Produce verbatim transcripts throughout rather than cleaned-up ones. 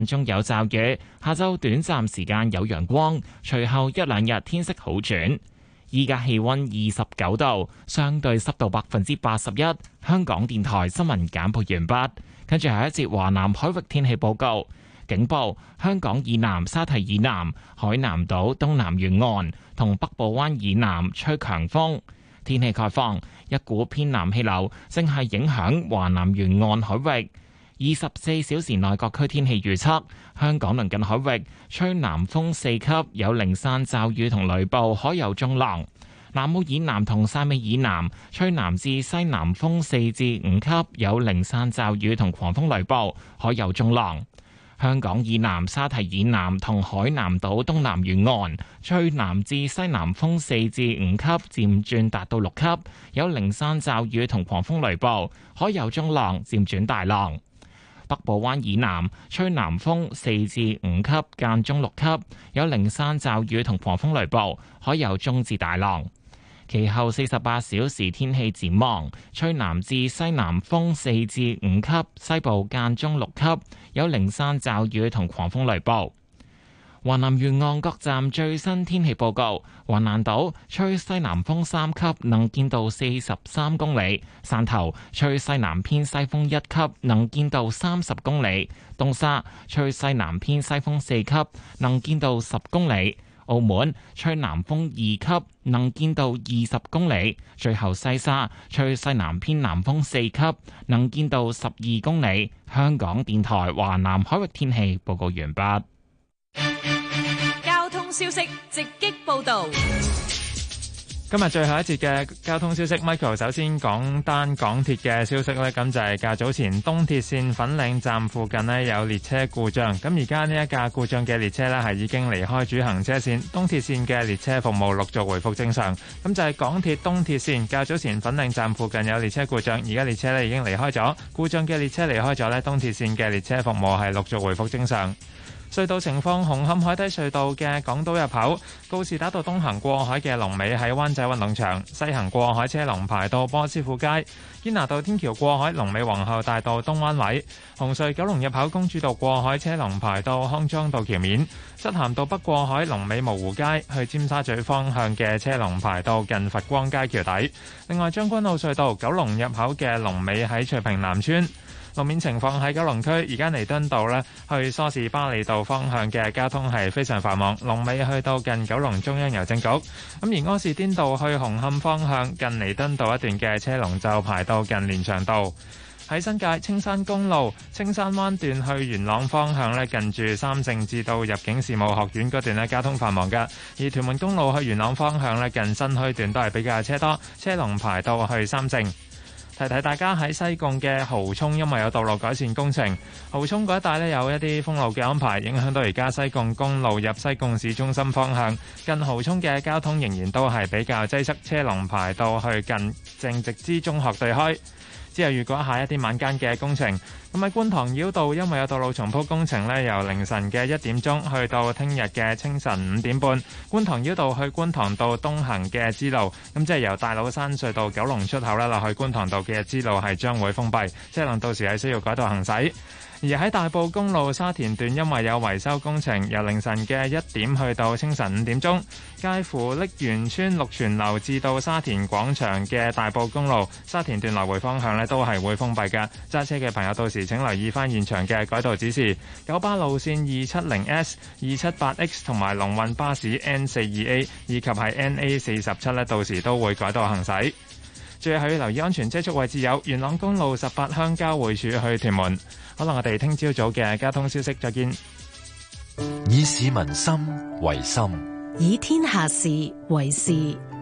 中有驟雨，下晝短暫時間有陽光，隨後一兩日天色好轉。依家氣溫二十九度，相對濕度百分之八十一。香港電台新聞簡報完畢，跟住係一節華南海域天氣報告。警報：香港以南、沙堤以南、海南島東南沿岸同北部灣以南吹強風。天氣概況：一股偏南氣流正係影響華南沿岸海域。二十四小時內各區天氣預測：香港鄰近海域吹南風四級，有零散驟雨同雷暴，海有中浪。南澳以南同汕尾以南吹南至西南風四至五級，有零散驟雨同狂風雷暴，海有中浪。香港以南、沙堤以南同海南島東南沿岸吹南至西南風四至五級，漸轉達到六級，有零散驟雨同狂風雷暴，海有中浪，漸轉大浪。北部灣以南吹南風四至五級，間中六級，有零散驟雨同狂風雷暴，海有中至大浪。其後四十八小時天氣展望，吹南至西南風四至五級，西部間中六級，有零散驟雨同狂風雷暴。華南沿岸各站最新天氣報告：橫瀾島吹西南風三級，能見度四十三公里；汕頭吹西南偏西風一級，能見度三十公里；東沙吹西南偏西風四級，能見度十公里。澳門吹南風二級，能見度二十公里；最後西沙吹西南偏南風四級，能見度十二公里。香港電台華南海域天氣報告完畢。 交通消息直擊報道。 今日最後一節嘅交通消息 ，Michael 首先講單港鐵嘅消息呢，咁就係較早前東鐵線粉嶺站附近呢有列車故障，咁而家呢一架故障嘅列車呢係已經離開主行車線，東鐵線嘅列車服務陸續回復正常。咁就係港鐵東鐵線較早前粉嶺站附近有列車故障，而家列車呢已經離開咗，故障嘅列車離開咗呢，東鐵線嘅列車服務係陸續回復正常。隧道情況：紅磡海底隧道嘅港島入口，告士打道東行過海嘅龍尾喺灣仔運動場，西行過海車龍排到波斯富街。堅拿道天橋過海龍尾皇后大道東灣位。紅隧九龍入口公主道過海車龍排到康莊道橋面。漆咸道北過海龍尾蕪湖街，去尖沙咀方向嘅車龍排到近佛光街橋底。另外將軍澳隧道九龍入口嘅龍尾喺翠屏南村。路面情況喺九龍區，而家彌敦道呢去梳士巴利道方向嘅交通係非常繁忙，龍尾去到近九龍中央郵政局。咁而柯士甸道去紅磡方向近彌敦道一段嘅車龍就排到近連翔道。喺新界青山公路青山灣段去元朗方向呢，近住三聖至到入境事務學院嗰段呢，交通繁忙㗎。而屯門公路去元朗方向呢，近新墟段都係比較車多，車龍排到去三聖。提提大家喺西貢嘅蠔涌，因為有道路改善工程，蠔涌嗰一帶呢有一啲封路嘅安排，影響到而家西貢公路入西貢市中心方向，近蠔涌嘅交通仍然都係比較擠塞，車龍排到去近正直之中學對開。之後如果下一啲晚間嘅工程，咁喺觀塘繞道，因為有道路重鋪工程呢，由凌晨嘅一點鐘去到聽日嘅清晨五點半，觀塘繞道去觀塘道東行嘅支路，咁即係由大老山隧道九龍出口呢落去觀塘道嘅支路係將會封閉，車輛到時係需要改道行駛。而喺大埔公路沙田段，因為有維修工程，由凌晨嘅一點去到清晨五點鐘，介乎瀝源村綠泉樓至到沙田廣場嘅大埔公路沙田段來回方向呢都係會封閉嘅。揸車嘅朋友到時請留意翻現場嘅改道指示。九巴路線二七零 S、二七八 X 同埋龍運巴士 N 四二 A 以及係 N A 四十七呢，到時都會改道行駛。最後要留意安全車速位置有元朗公路十八鄉交匯處去屯門。可能我哋聽朝早嘅交通消息再見。 以市民心為心， 以天下事為事。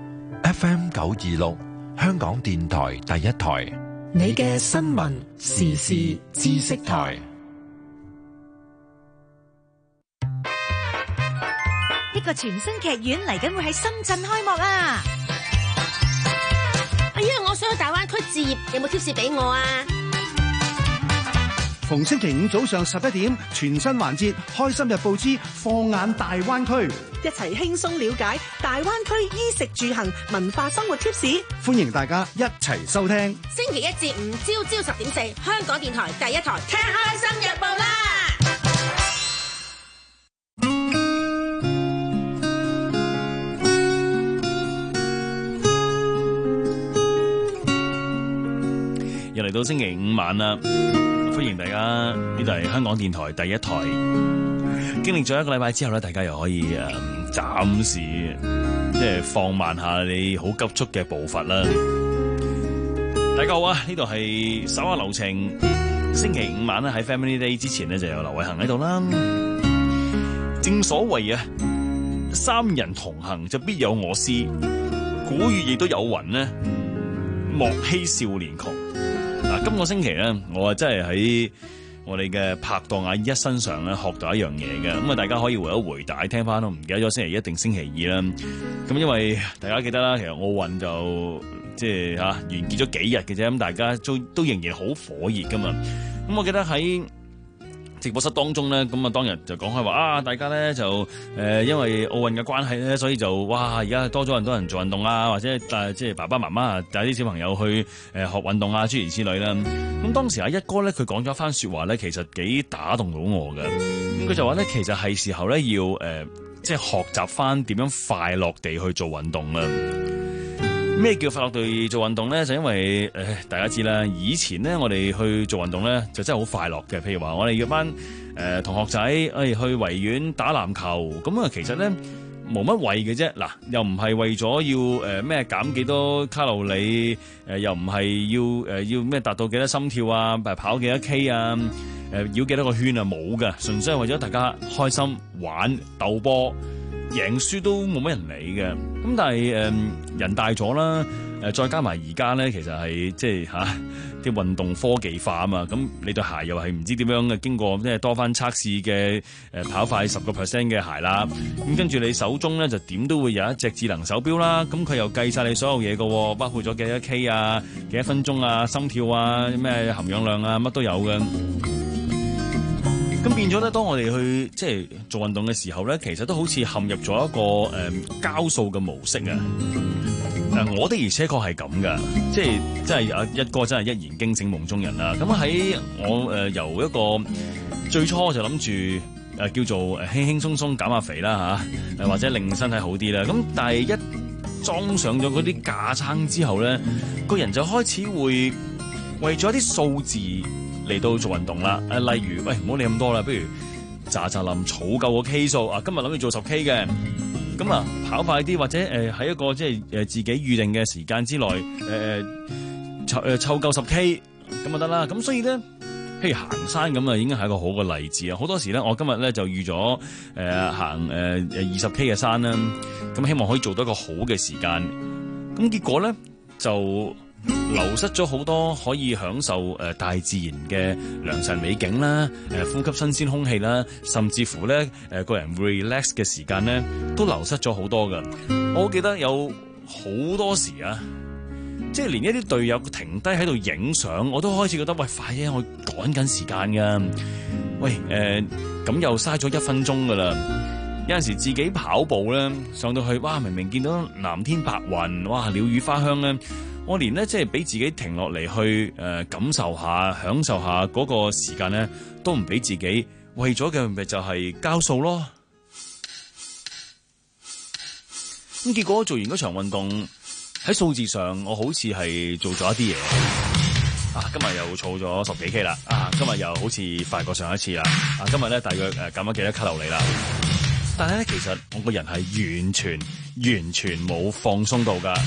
F M 九二六香港電台第一台， 你嘅新聞時事知識台。 呢個全新劇院嚟緊會喺深圳開幕啊！ 哎呀，我想去大灣區置業，有冇貼士俾我啊？ 逢星期五早上十一點，全新環節《開心日報之放眼大灣區》， 一齊輕鬆了解大灣區衣食住行文化生活貼士。 歡迎大家一齊收聽。 星期一至五朝朝十點四，香港電台第一台聽《開心日報》啦。 嚟到星期五晚啦，歡迎大家，呢度係香港電台第一台。經歷咗一個禮拜之後咧，大家又可以誒暫時即係放慢下你好急促嘅步伐啦。大家好啊，呢度係手下留情。星期五晚咧喺 Family Day 之前咧就有劉偉恒喺度啦。正所謂啊，三人同行就必有我師，古語亦都有云呢，莫欺少年窮。嗱，今個星期咧，我啊真係喺我哋嘅拍檔阿一身上咧學到一樣嘢嘅，咁啊大家可以回一回帶聽翻咯，唔記得咗星期一定星期二啦。咁因為大家記得啦，其實奧運就即係嚇完結咗幾日嘅啫，咁大家都都仍然好火熱噶嘛。咁我記得喺直播室當中咧，咁啊當日就講開話啊，大家咧就誒、呃、因為奧運嘅關係咧，所以就哇而家多咗很多人做運動啊，或者帶即係爸爸媽媽啊帶啲小朋友去誒、呃、學運動啊諸如此類啦。咁當時阿一哥咧佢講咗一番説話咧，其實幾打動到我嘅。咁佢就話咧，其實係時候咧要誒、呃、即係學習翻點樣快樂地去做運動啦。咩叫快樂地做運動咧？就因為誒、呃、大家知啦，以前咧我哋去做運動咧就真係好快樂嘅。譬如話我哋約班誒、呃、同學仔誒、哎、去維園打籃球，咁啊其實咧冇乜謂嘅啫。嗱，又唔係為咗要誒咩減幾多卡路里，誒、呃、又唔係要誒、呃、要咩達到幾多心跳啊，跑幾多 K 啊，誒、呃、繞幾多個圈啊，冇㗎，純粹係為咗大家開心玩鬥波。贏輸都冇乜人理嘅，咁但係誒、呃、人大咗啦，誒、呃、再加埋而家咧，其實係即係嚇啲運動科技化啊嘛，咁你對鞋又係唔知點樣嘅經過即係多番測試嘅誒跑快十個 percent 嘅鞋啦，咁跟住你手中咧就點都會有一隻智能手錶啦，咁佢又計晒你所有嘢嘅，包括咗幾多 K 啊、幾多分鐘啊、心跳啊、咩含氧量啊，乜都有嘅。咁變咗咧，當我哋去即係做運動嘅時候咧，其實都好似陷入咗一個誒、呃、交數嘅模式啊！誒、呃，我的而且確係咁噶，即係即係有一哥真係一言驚醒夢中人啦。咁喺我誒、呃、由一個最初就諗住誒叫做誒輕輕鬆鬆減下肥啦嚇，誒、啊、或者令身體好啲啦。咁但係一裝上咗嗰啲架撐之後咧，個人就開始會為咗一啲數字嚟到做運動啦，誒例如，喂唔好理咁多啦，不如咋咋冧儲夠個 K 數啊！今日諗住做十 K 嘅，咁啊跑快啲，或者誒喺、呃、一個即係誒自己預定嘅時間之內，誒湊誒湊夠十 K 咁就得啦。咁所以咧，譬如行山咁啊，已經係一個好嘅例子啊！好多時咧，我今日咧就預咗誒行誒誒二十 K 嘅山啦，咁希望可以做到一個好嘅時間。咁結果咧就流失咗好多可以享受誒、呃、大自然嘅良辰美景啦，誒、呃、呼吸新鮮空氣啦，甚至乎咧誒、呃、個人 relax 嘅時間咧都流失咗好多噶。我記得有好多時啊，即係連一啲隊友停低喺度影相，我都開始覺得喂，快啲，我趕緊時間噶。喂誒，咁、呃、又嘥咗一分鐘噶啦。有陣時自己跑步咧，上到去哇，明明見到藍天白雲，哇鳥語花香咧。我連咧即係俾自己停落嚟去誒、呃、感受下、享受下嗰個時間咧，都唔俾自己，為咗嘅咪就係交數咯。咁結果做完嗰場運動，喺數字上我好似係做咗一啲嘢。啊，今日又儲咗十幾 K 啦！啊，今日又好似快過上一次啦！啊，今日咧大約誒減咗幾多卡路里啦？但係咧，其實我個人係完全完全冇放鬆到㗎。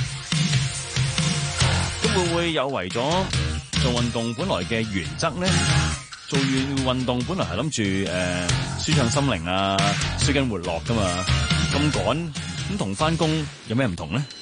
會唔會有違咗做運動本來嘅原則咧？做完運動本來係諗住誒舒暢心靈啊，舒筋活絡噶嘛，咁趕咁同翻工有咩唔同咧？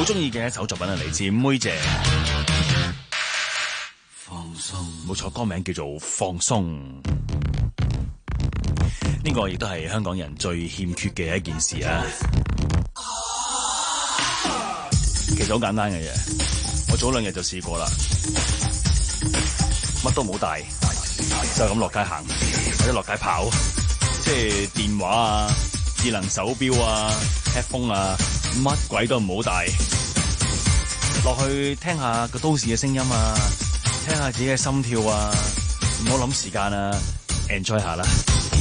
好中意嘅一首作品係嚟自妹姐。放鬆，冇錯，歌名叫做放鬆。呢個亦都係香港人最欠缺嘅一件事啊！其實好簡單嘅嘢，我早兩日就試過啦，乜都冇帶，就咁落街行或者落街跑，即係電話啊、智能手錶啊、headphone 啊，乜鬼都唔好帶，落去聽下個都市嘅聲音啊，聽下自己嘅心跳啊，唔好諗時間啊 ，enjoy 下啦。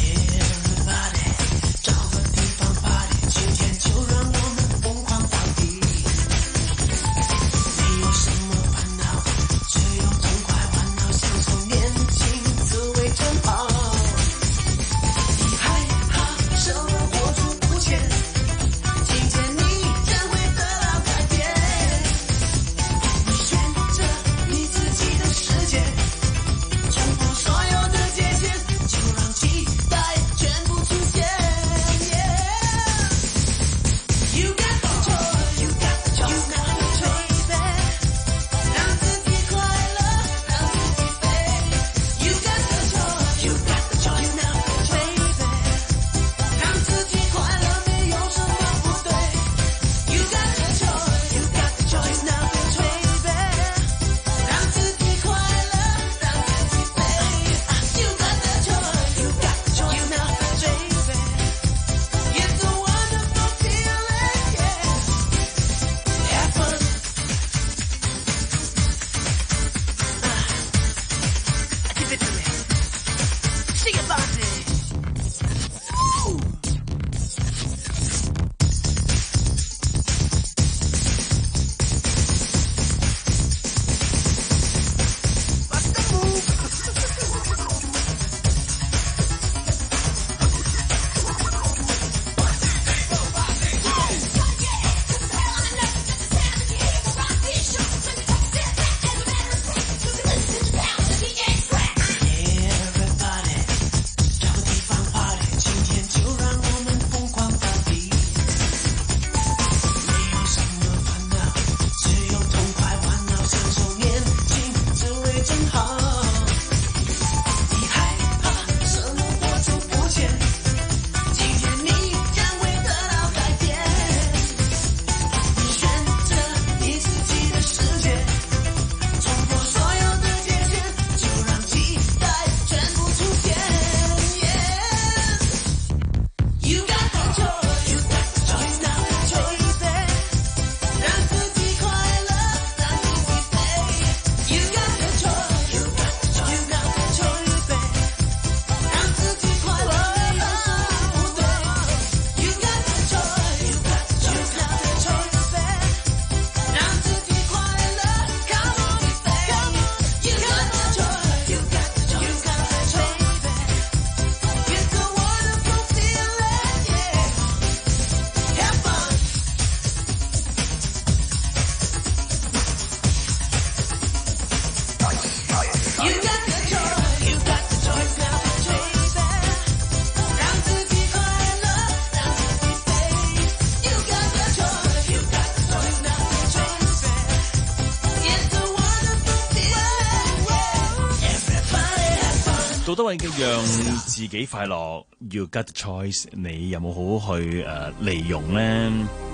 杜德偉嘅讓自己快樂 ，You got the choice， 你有冇好好去誒、呃、利用咧？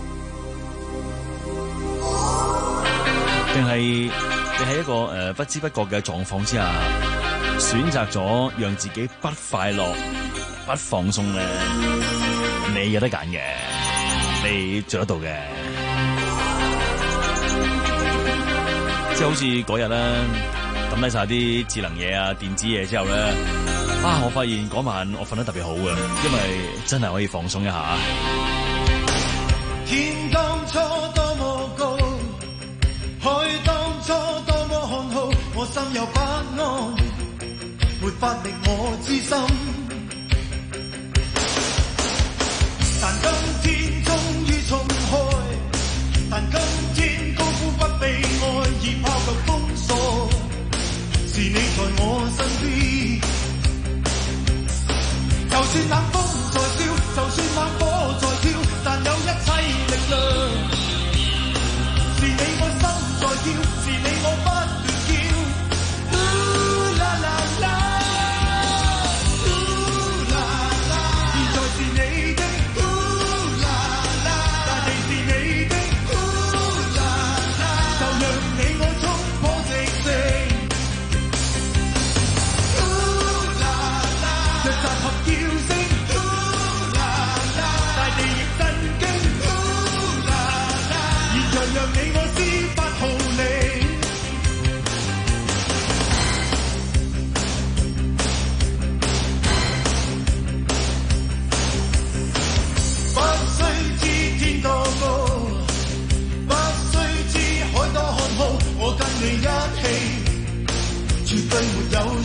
定係你喺一個誒、呃、不知不覺嘅狀況之下，選擇咗讓自己不快樂、不放鬆咧？你有得揀嘅，你做得到嘅。即係好似嗰日咧，抌低晒啲智能嘢啊、電子嘢之後咧，啊！我發現嗰晚我瞓得特別好嘅，因為真係可以放鬆一下。 天當初多麼高，海當初多麼看好，我心有不安，沒法令我知心。但今天終於重開，但今天高呼不被愛，已拋舊封鎖，是你在我身邊。就算冷風在燒，就算猛火在跳，但有一切力量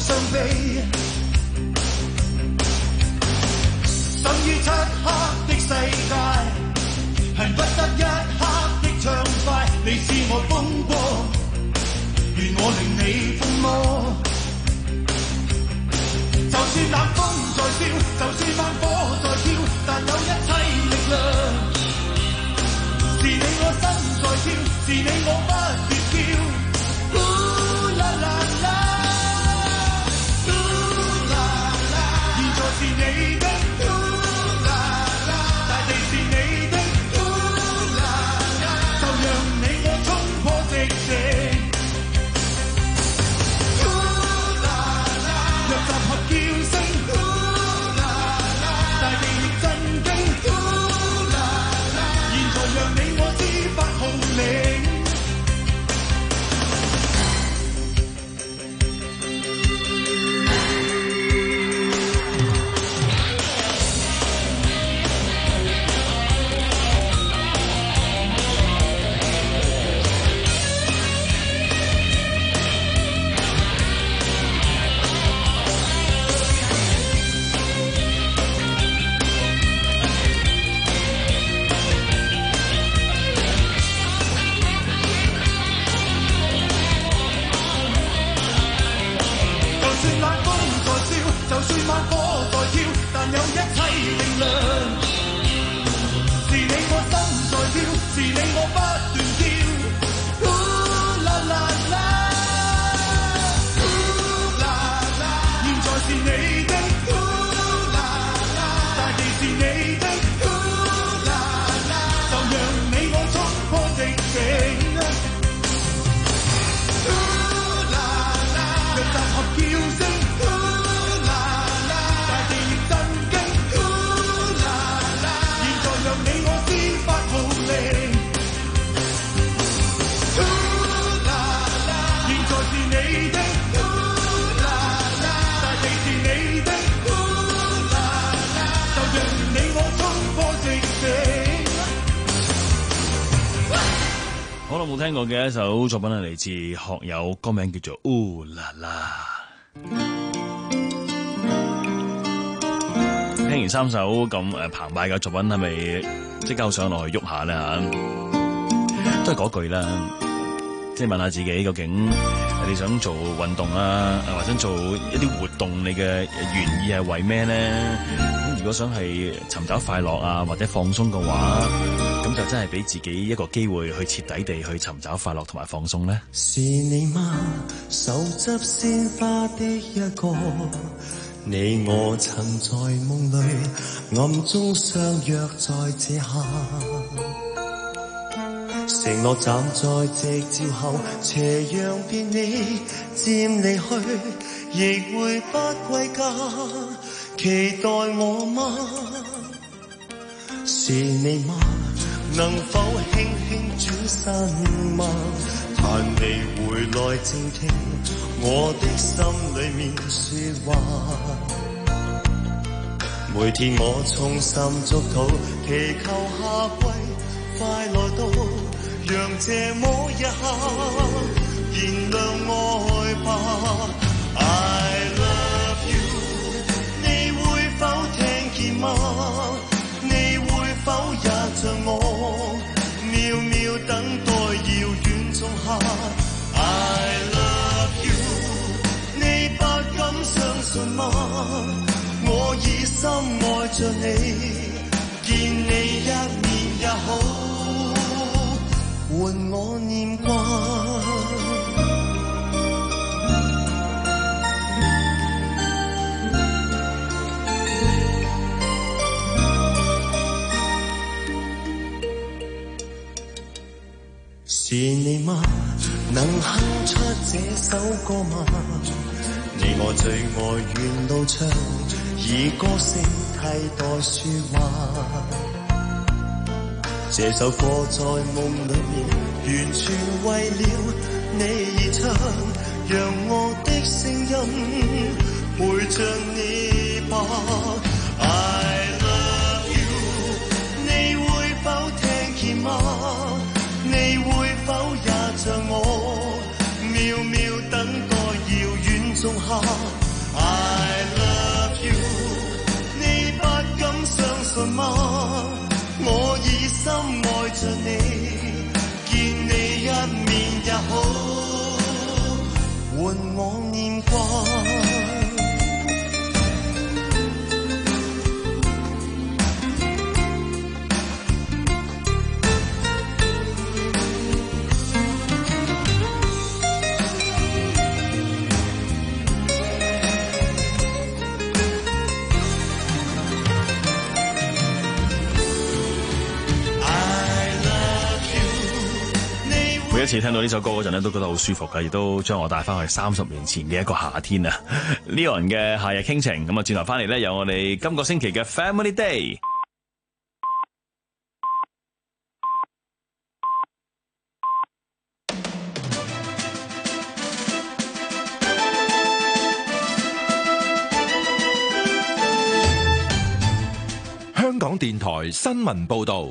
傷悲。等於漆黑的世界，恨不得一刻的暢快。你是我風波，願我令你瘋魔。就算冷風在燒，就算猛火在燒，但有一切力量。是你我心在跳，是你我不斷跳。嗚啦啦啦，嗚啦啦，現在是你的嗚啦啦，大地是你的嗚啦啦，就讓你我衝破寂靜。嗚啦啦，若集合叫聲嗚啦啦，大地亦震驚。嗚啦啦，現在讓你我知發號令。就算猛火在跳，但有一切力量。是你我心在跳，是你我不斷跳。嗚啦啦啦，嗚啦啦，現在是你的嗚啦啦，大地是你的嗚啦啦，就讓你我衝破寂靜。嗚啦啦，若集合叫聲。 好耐冇聽過嘅一首作品係嚟自學友，歌名叫做《Ooh La La》。聽完三首咁誒澎湃嘅作品，係咪即刻上落去喐下咧嚇？都係嗰句啦，即係問下自己，究竟你想做運動啊，或者做一啲活動，你嘅原意係為咩咧？咁如果想係尋找快樂啊，或者放鬆嘅話，咁就真係俾自己一個機會去徹底地去尋找快樂同埋放鬆咧。 是你嗎？手執鮮花的一個，你我曾在夢裏暗中相約在這刻，承諾站在夕照後，斜陽別你漸離去，亦會不歸家，期待我嗎？是你嗎？能否輕輕轉身嗎？盼你回來靜聽我的心裏面說話。每天我衷心祝禱，祈求夏季快來到，讓這麼一刻燃亮愛吧。I love you， 你會否聽見嗎？你會否也像我秒秒等待遙遠仲夏 I love you， 你不敢相信嗎？我已深愛着你，見你一面也好，換我念掛。是你嗎？能哼出這首歌嗎？你我最愛沿路唱，以歌聲替代說話。這首歌在夢裏面，完全為了你而唱，讓我的聲音陪着你吧。I love you， 你會否聽見嗎？你會否也像我，秒秒等待遙遠仲夏。 慣。 每一次聽到呢首歌嗰陣咧，都覺得好舒服嘅，亦都將我帶翻去三十年前嘅一個夏天啊！Leon 嘅夏日傾情，咁啊轉頭翻嚟咧，有我哋今個星期嘅 Family Day。 香港電台新聞報導。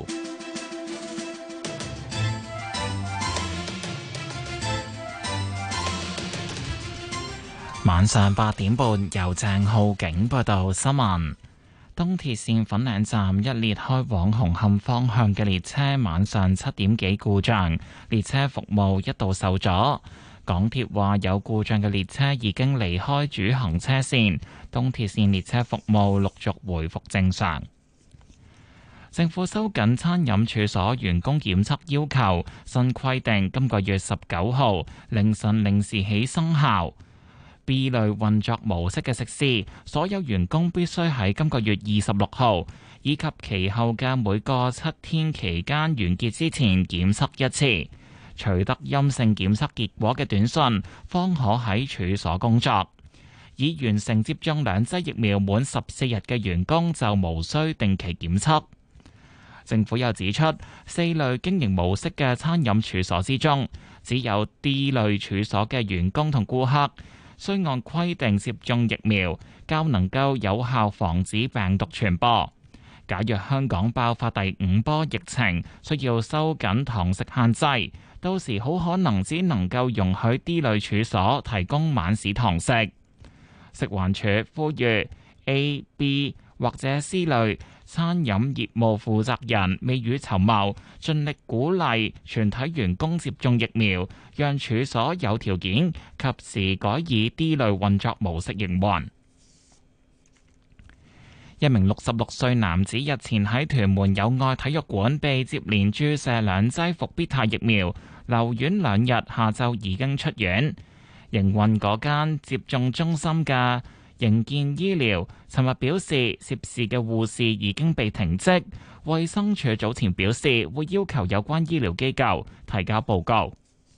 晚上八點半，由鄭浩景報道新聞。東鐵線粉嶺站一列開往紅磡方向嘅列車晚上七點幾故障，列車服務一度受阻。港鐵話有故障嘅列車已經離開主行車線，東鐵線列車服務陸續回復正常。政府收緊餐飲處所員工檢測要求，新規定今個月十九號凌晨零時起生效。B 類運作模式嘅食肆，所有員工必須喺今個月二十六號以及其後嘅每個七天期間完結之前檢測一次，取得陰性檢測結果嘅短信，方可喺處所工作。已完成接種兩劑疫苗滿十四日嘅員工就無需定期檢測。政府又指出，四類經營模式嘅餐飲處所之中，只有 D 類處所嘅員工同顧客需按規定接種疫苗，較能夠有效防止病毒傳播。假若香港爆發第五波疫情，需要收緊堂食限制，到時好可能只能夠容許 D 類處所提供晚市堂食。食環署呼籲 A、B 或者 C 類餐飲業務負責人未雨綢繆，盡力鼓勵全體員工接種疫苗，讓處所有條件及時改以 D 類運作模式營運。一名六十六歲男子日前喺屯門友愛體育館被接連注射兩劑復必泰疫苗，留院兩日，下晝已經出院。營運嗰間接種中心嘅盈健醫療尋日表示，涉事嘅護士已經被停職。衛生署早前表示，會要求有關醫療機構提交報告。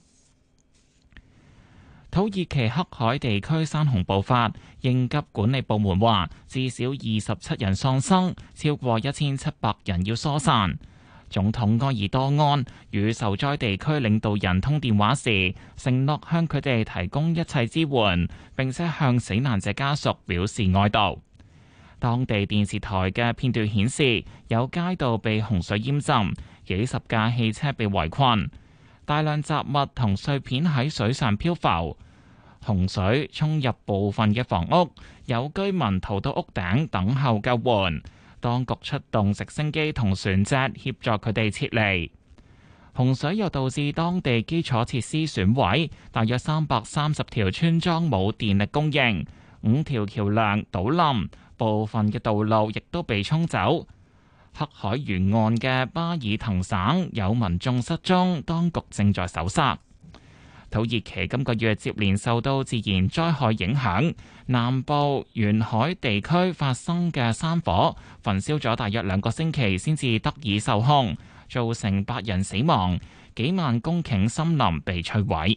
土耳其黑海地區山洪爆發，應急管理部門話至少二十七人喪生，超過一千七百人要疏散。總統埃爾多安與受災地區領導人通電話時，承諾向佢哋提供一切支援，並且向死難者家屬表示哀悼。當地電視台嘅片段顯示，有街道被洪水淹浸，幾十架汽車被圍困，大量雜物同碎片喺水上漂浮。洪水沖入部分嘅房屋，有居民逃到屋頂等候救援。當局出動直升機同船隻協助佢哋撤離。洪水又導致當地基礎設施損毀，大約三百三十條村莊冇電力供應，五條橋梁倒冧，部分嘅道路亦都被沖走。黑海沿岸嘅巴爾滕省有民眾失蹤，當局正在搜查。土耳其今個月接連受到自然災害影響，南部沿海地區發生嘅山火，焚燒咗大約兩個星期先至得以受控，造成八人死亡，幾萬公頃森林被摧毀。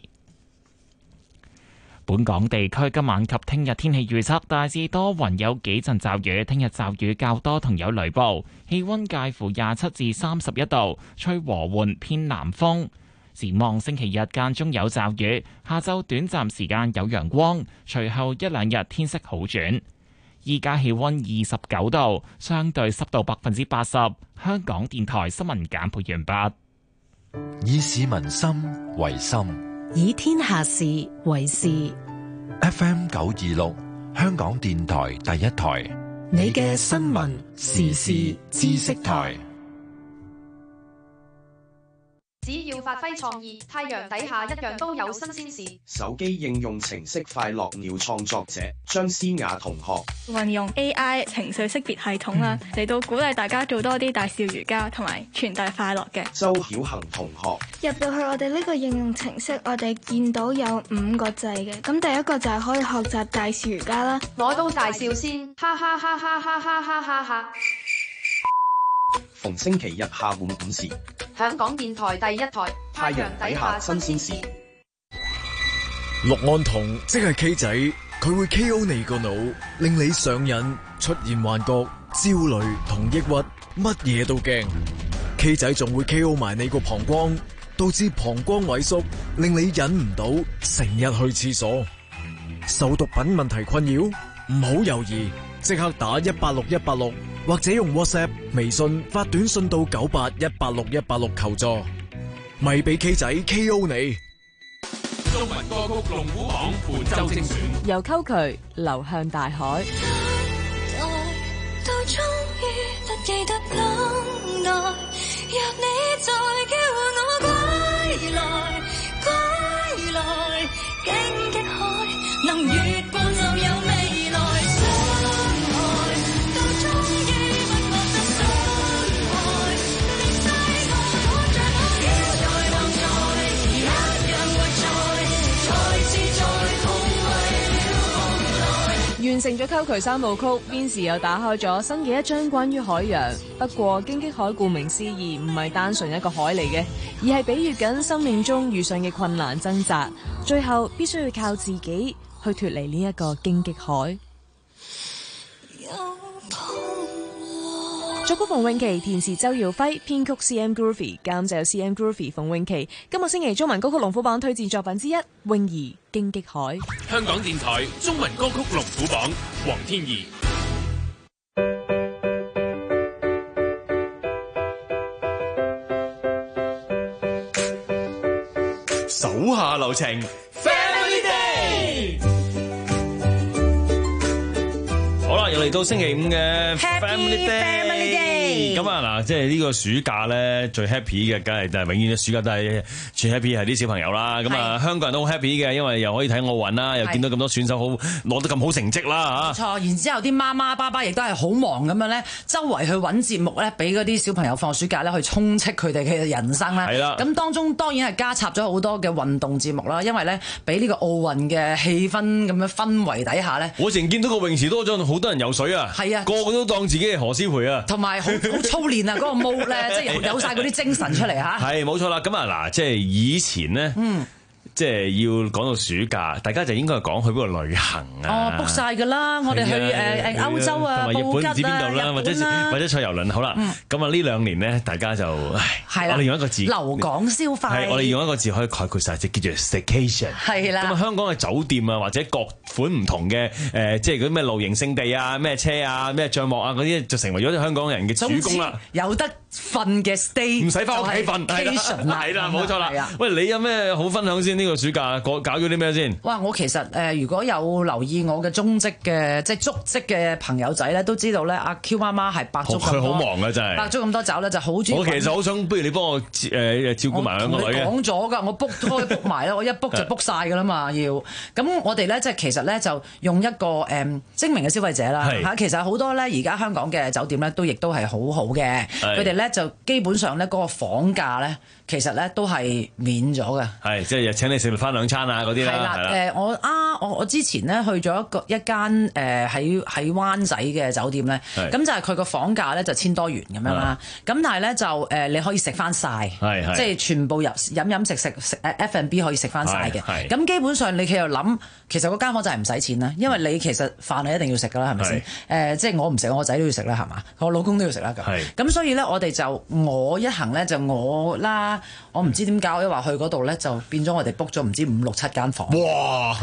本港地區今晚及聽日天氣預測大致多雲，有幾陣驟雨，聽日驟雨較多同有雷暴，氣溫介乎廿七至三十一度，吹和緩偏南風。展望星期日間中有驟雨，下晝短暫時間有陽光，隨後一兩日天色好轉。依家氣溫二十九度，相對濕度百分之八十。香港電台新聞簡報完畢。 以市民心為心， 以天下事為事。 F M 九二六，香港電台第一台， 你嘅新聞時事知識台。 只要發揮創意，太陽底下一樣都有新鮮事。 手機應用程式快樂鳥創作者張思雅同學運用 A I 情緒識別系統啦，嚟到鼓勵大家做多啲大笑瑜伽，同埋傳遞快樂嘅。 周曉恒同學入到去我哋呢個應用程式，我哋見到有五個掣嘅，咁第一個就係可以學習大笑瑜伽啦。 我都大笑先，哈哈哈哈哈哈哈哈哈！ 逢星期日下午五時， 香港電台第一台， 太陽底下新鮮事。 氯胺酮即係 K 仔，佢會 K O 你個腦，令你上癮、出現幻覺、焦慮同抑鬱，乜嘢都驚。K 仔仲會 K O 埋你個膀胱，導致膀胱萎縮，令你忍唔到，成日去廁所。受毒品問題困擾，唔好猶豫，即刻打一八六一八六，或者用 WhatsApp、微信發短信到九八一八六一八六求助，咪俾 K 仔 K O 你。 中文歌曲龍虎榜本周精選， 由溝渠流向大海。 到終於不記得等待，若你再叫我歸來，歸來，荊棘海能越過就有未來。傷害到終於不覺得傷害，你世外看着我飄在浪在，一樣活在，才是在痛為了夢來。 完成咗溝渠三部曲 ，Vincy 又打開咗新嘅一章關於海洋。不過荊棘海顧名思義唔係單純一個海嚟嘅，而係比喻緊生命中遇上嘅困難掙扎，最後必須要靠自己去脫離呢一個荊棘海。作曲馮詠琪，填詞周耀輝，編曲 C M Groovy， 監製 C M Groovy 馮詠琪。今個星期中文歌曲龍虎榜推薦作品之一，泳兒荊棘海。 香港電台中文歌曲龍虎榜，黃天怡。 手下留情 ，Family Day。好啦，又嚟到星期五嘅 Family Day。咁啊嗱，即係呢個暑假咧最 happy 嘅，梗係就係永遠嘅暑假都係最 happy 係啲小朋友啦。咁啊，香港人都好 happy 嘅，因為又可以睇奧運啦，又見到咁多選手好攞得咁好成績啦嚇。 冇錯，然之後啲媽媽爸爸亦都係好忙咁樣咧，周圍去揾節目咧，俾嗰啲小朋友放暑假咧去充斥佢哋嘅人生啦。 係啦。 咁當中當然係加插咗好多嘅運動節目啦，因為咧俾呢個奧運嘅氣氛咁樣氛圍底下咧， 我淨見到個泳池多咗好多人游水啊。係啊，個個都當自己係何詩蓓啊。同埋好好操練啊，嗰個 mode 咧，即係有晒嗰啲精神出嚟嚇。係冇錯啦，咁啊嗱，即係以前咧。嗯。即係要講到暑假，大家就應該係講去邊度旅行啊！ 哦 book 晒㗎啦，我哋去誒誒歐洲啊， 同埋日本唔知邊度啦，或者或者坐遊輪好啦。咁啊呢兩年咧，大家就唉，我哋用一個字留港消費。係我哋用一個字可以概括晒，即叫做 staycation。係啦。咁啊香港嘅酒店啊，或者各款唔同嘅誒，即係嗰啲咩露營勝地啊、咩車啊、咩帳幕啊嗰啲，就成為咗香港人嘅主攻啦。 有得瞓嘅 stay，唔使翻屋企瞓。係啦，冇錯啦。喂，你有咩好分享先？呢個暑假搞搞咗啲咩先？ 哇！我其實誒、呃，如果有留意我嘅蹤跡嘅，即係足跡嘅朋友仔咧，都知道咧，阿 Q 媽媽係百足咁多，佢好忙啊，真係百足咁多爪咧，就好中意。我其實好想，不如你幫我誒、呃、照顧埋兩個女嘅。講咗㗎，我 book 開 book 埋啦，我一 book 就 book 晒㗎啦嘛，要。咁我哋咧即係其實咧就用一個誒、嗯、精明嘅消費者啦嚇，其實好多咧而家香港嘅酒店咧都亦都係好好嘅，佢哋咧就基本上咧嗰個房價咧。其實咧都係免咗嘅，係即係請你食翻兩餐啊嗰啲啦。係啦，誒、呃、我啊我我之前咧去咗一個一間誒喺喺灣仔嘅酒店咧，咁就係佢個房價咧就千多元咁樣啦。咁但係咧就誒、呃、你可以食翻晒，即係全部入飲飲食食食誒 F and B 可以食翻晒嘅。咁基本上你喺度諗，其實嗰間房就係唔使錢啦，因為你其實飯你一定要食㗎啦，係咪先？誒、呃、即係我唔食，我仔都要食啦，係嘛？我老公都要食啦咁。咁所以咧，我哋就我一行咧就我啦。我唔知點解，我一話去嗰度咧，就變咗我哋 book 咗唔知五六七間房。哇！因為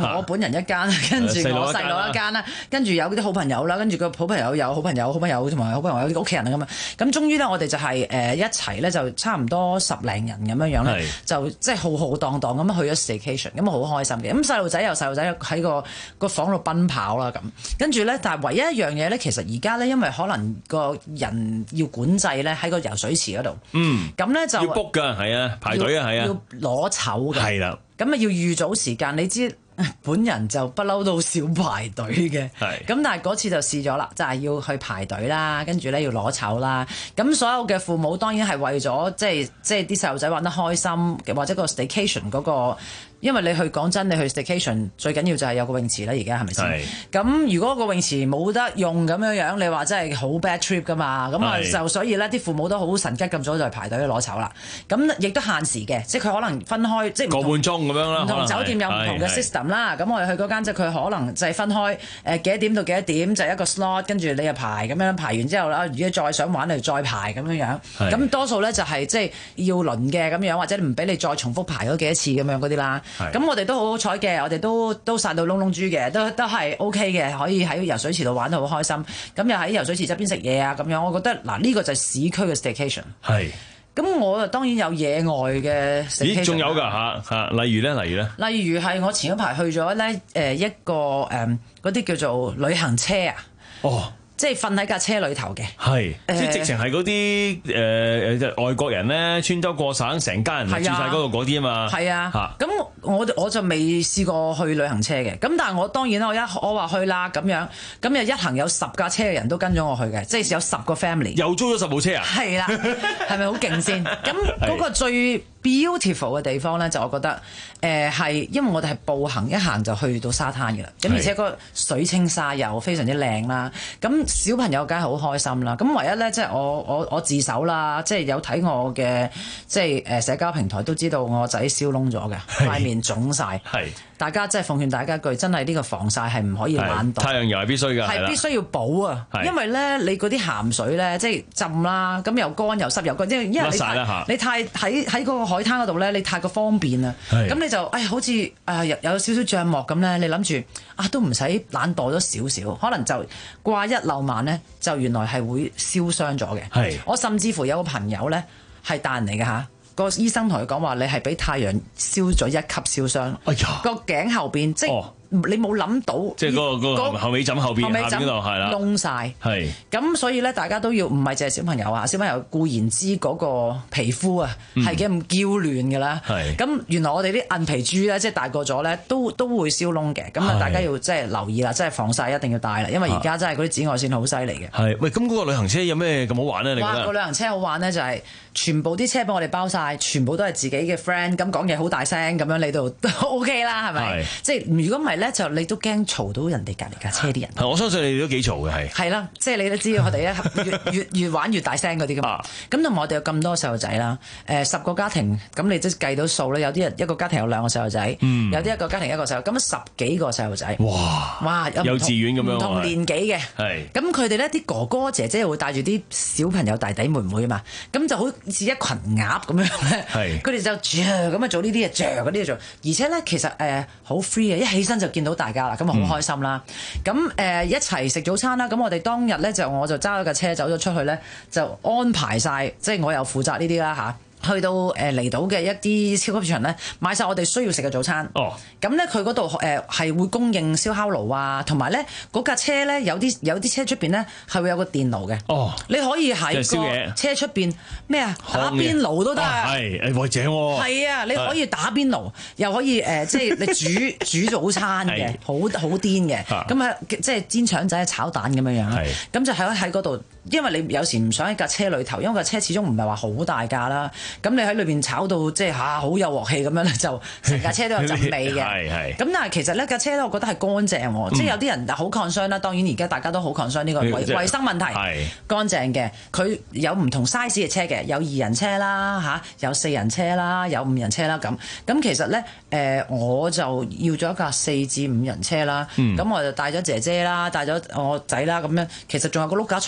我本人一間，跟住我細佬一間啦，跟住有啲好朋友啦，跟住個好朋友有好朋友、好朋友同埋好朋友有啲屋企人啊咁啊。咁終於咧，我哋就係誒一齊咧，就差唔多十零人咁樣樣咧，就即係浩浩蕩蕩咁去咗 staycation，咁啊好開心嘅。咁細路仔又細路仔喺個個房度奔跑啦咁，跟住咧，但係唯一一樣嘢咧，其實而家咧，因為可能個人要管制咧，喺個游水池嗰度，嗯，咁咧就要 book 㗎，係啊，排隊啊，係啊， 要攞籌嘅， 係啦， 咁啊要預早時間，你知。本人就不嬲都少排隊嘅，咁但係嗰次就試咗啦，就係、是、要去排隊啦，跟住咧要攞籌啦。咁所有嘅父母當然係為咗即係即係啲細路仔玩得開心，或者個 staycation 嗰、那個，因為你去講真，你去 staycation 最緊要就係有個泳池啦，而家係咪先？咁如果個泳池冇得用咁樣樣，你話真係好 bad trip 噶嘛？咁啊就所以咧，啲父母都好神急咁早就排隊攞籌啦。咁亦都限時嘅，即係佢可能分開，即係個半鐘咁樣啦。唔同酒店有唔同嘅 system 啦。咁我哋去嗰間即係佢可能就係分開誒幾多點到幾多點就係一個 slot，跟住你又排咁樣排完之後啦，如果再想玩你就再排咁樣樣。咁多數咧就係即係要輪嘅咁樣，或者唔俾你再重複排咗幾多次咁樣嗰啲啦。咁我哋都好好彩嘅，我哋都都曬到窿窿豬嘅，都都係 OK 嘅，可以喺游水池度玩得好開心。咁又喺游水池側邊食嘢啊咁樣，我覺得嗱呢個就係市區嘅 staycation。係。咁我啊當然有野外嘅 staycation。咦？ 仲有㗎嚇嚇？例如咧，例如咧？ 例如係我前一排去咗咧誒一個誒嗰啲叫做旅行車啊。哦。即係瞓喺架車裏頭嘅，係、呃、 即係直情係嗰啲誒誒外國人咧，穿州過省，成家人住晒嗰度嗰啲啊嘛。係啊，咁我我就未試過去旅行車嘅，咁但係我當然我一我話去啦咁樣，咁又一行有十架車嘅人都跟咗我去嘅，即係有十個 family。 又租咗十部車啊？係啦， 係咪好勁先？咁嗰個最 beautiful 嘅地方咧，就我覺得誒係、呃，因為我哋係步行一行就去到沙灘嘅啦，咁而且個水清沙幼非常之靚啦，咁。小朋友梗係好開心啦，咁唯一咧即係我我我自首啦，即係有睇我嘅即係誒社交平台都知道我仔燒窿咗嘅，塊面腫晒。係大家即係奉勸大家一句，真係呢個防曬係唔可以懶惰， 太陽油係必須㗎， 係必須要補啊，因為咧你嗰啲鹹水咧即係浸啦，咁又乾又濕又乾，因為因為你太你太喺喺嗰個海灘嗰度咧，你太過方便啦，咁你就哎好似誒、呃、有少少帳幕咁咧，你諗住啊都唔使懶惰咗少少，可能就掛一漏萬咧，就原來係會燒傷咗嘅。係我甚至乎有個朋友咧係大人嚟嘅嚇。個醫生同佢講話，你係俾太陽燒咗一級燒傷，哎呀，個頸後邊即係。哦你冇諗到，即係嗰個嗰個後尾枕後邊下邊嗰度係啦，窿晒。係咁，所以咧大家都要唔係淨係小朋友啊，小朋友固然知嗰個皮膚啊係幾咁嬌嫩㗎啦。係咁，原來我哋啲韌皮豬咧，即係大個咗咧，都都會燒窿嘅。咁啊，大家要即係留意啦，即係防曬一定要帶啦，因為而家真係嗰啲紫外線好犀利嘅。係喂，咁嗰個旅行車有咩咁好玩咧？你覺得？哇！個旅行車好玩咧，就係全部啲車幫我哋包晒，全部都係自己嘅 friend，咁講嘢好大聲咁樣，你度都 OK 啦，係咪？即係如果唔係咧，就你都驚嘈到人哋隔離架車啲人。我相信你哋都幾嘈嘅，係。係啦，即係你都知道我哋咧越越越玩越大聲嗰啲㗎嘛。咁同埋我哋有咁多細路仔啦，誒十個家庭，咁你即係計到數咧，有啲人一個家庭有兩個細路仔，有啲一個家庭一個細路，咁十幾個細路仔。哇！哇！幼稚園咁樣，唔同年紀嘅。係。咁佢哋咧啲哥哥姐姐會帶住啲小朋友弟弟妹妹啊嘛，咁就好似一群鴨咁樣咧。係。佢哋就咁啊做呢啲嘢，嗰啲嘢做，而且咧其實誒好 free 嘅，一起身就見到大家啦，咁啊好開心啦。咁誒、呃、一齊食早餐啦。咁我哋當日咧就我就揸咗架車走咗出去咧，就安排晒，即係我又負責呢啲啦嚇。去到誒離島嘅一啲超級市場咧，買晒我哋需要食嘅早餐。哦，咁咧佢嗰度誒係會供應燒烤爐啊，同埋咧嗰架車咧有啲有啲車出邊咧係會有個電爐嘅。哦，你可以喺個車出邊咩啊打邊爐都得。係誒，或者喎。係啊，你可以打邊爐，又可以誒、呃，即係你煮煮早餐嘅，好好癲嘅。咁啊，即係煎腸仔、炒蛋咁樣樣啦。咁就喺喺嗰度，因為你有時唔想喺架車裏頭，因為架車始終唔係話好大架啦。咁你喺裏邊炒到即係嚇好有鑊氣咁樣咧，就成架車都有陣味嘅。係係。咁但係其實呢架車咧，我覺得係乾淨喎，嗯、即係有啲人好 concern 啦。當然而家大家都好 concern 呢個衞衞生問題。係乾淨嘅，佢有唔同 size 嘅車嘅，有二人車啦嚇，有四人車啦，有五人車啦咁。咁其實咧誒、呃，我就要咗一架四至五人車啦。咁、嗯、我就帶咗姐姐啦，帶咗我仔啦咁樣。其實仲有個碌架床咧，就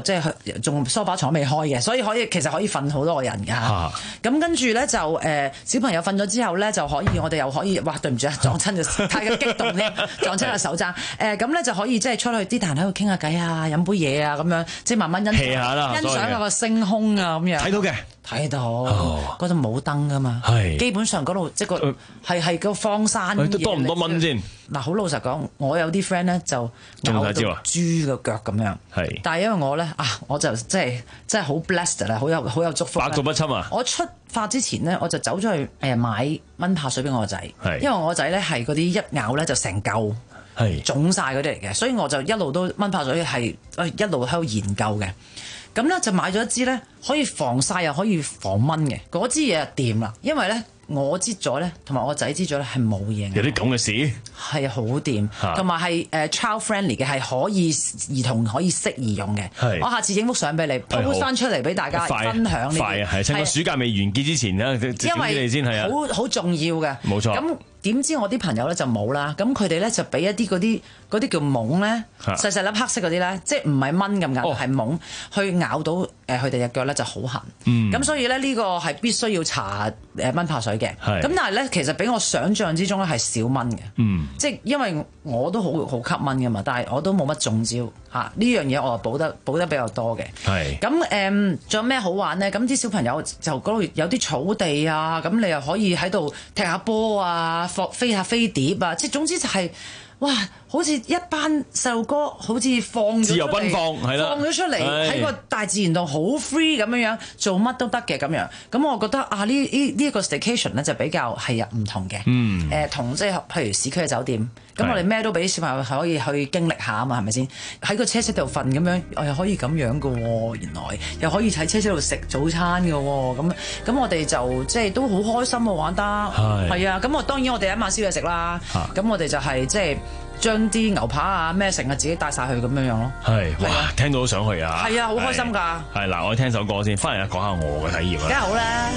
即係仲梳化床未開嘅，所以可以其實可以瞓好多個人㗎。咁、啊、跟住咧就誒、呃、小朋友瞓咗之後咧就可以，我哋又可以哇對唔住啊，撞親就太過激動添，撞親個手踭誒咁咧就可以即係出去啲壇喺度傾下偈啊，飲杯嘢啊咁樣，即係慢慢欣賞下啦欣賞下個星空啊咁樣。 睇到嘅。 睇到嗰度冇燈噶嘛，基本上嗰度即係個係係個荒山。 多唔多蚊先？ 嗱，好老實講，我有啲 friend 咧就咬到豬個腳咁樣。係，但係因為我咧啊，我就即係即係好 blessed 啦，好有好有祝福。 百毒不侵啊！ 我出發之前咧，我就走咗去誒買蚊怕水俾我個仔，因為我個仔咧係嗰啲一咬咧就成嚿係腫晒嗰啲嚟嘅，所以我就一路都蚊怕水係一路喺度研究嘅。咁咧就買咗一支咧，可以防曬又可以防蚊嘅，嗰支嘢就掂啦。因為咧我擠咗咧，同埋我仔擠咗咧係冇嘢嘅。 有啲咁嘅事係好掂，同埋係誒 child friendly 嘅，係可以兒童可以適宜用嘅。我下次影幅相俾你 post 翻出嚟俾大家分享。 快啊！係趁個暑假未完結之前咧，因為你先係啊， 好好重要嘅。冇錯。咁點知我啲朋友咧就冇啦，咁佢哋咧就俾一啲嗰啲嗰啲叫蠓咧，細細粒黑色嗰啲咧，即係唔係蚊咁咬，係蠓去咬到誒佢哋隻腳咧就好痕。咁所以咧呢個係必須要搽誒蚊怕水嘅。咁但係咧其實比我想象之中咧係少蚊嘅。即係因為我都好好吸蚊㗎嘛，但係我都冇乜中招嚇。呢樣嘢我就補得補得比較多嘅。咁誒仲有咩好玩咧？咁啲小朋友就嗰度有啲草地啊，咁你又可以喺度踢下波啊。飛下飛碟啊！即係總之就係、是，哇！好似一班細路哥，好似放咗自由奔放，係啦， 放咗出嚟喺個大自然度好 free 咁樣樣，做乜都得嘅咁樣。咁我覺得啊，呢呢呢一個 staycation 咧就比較係啊唔同嘅。嗯。誒，同即係譬如市區嘅酒店，咁我哋咩都俾小朋友係可以去經歷下啊嘛，係咪先？喺個車車度瞓咁樣，我又可以咁樣嘅喎，原來又可以喺車車度食早餐嘅喎，咁咁我哋就即係都好開心啊，玩得係係啊！咁我當然我哋一晚宵夜食啦，咁我哋就係即係。將啲牛扒啊咩成日自己帶晒去咁樣樣咯。係， 哇！聽到都想去啊。 係啊，好開心㗎。 係嗱，我聽首歌先，翻嚟講下我嘅體驗啊。 梗係好啦。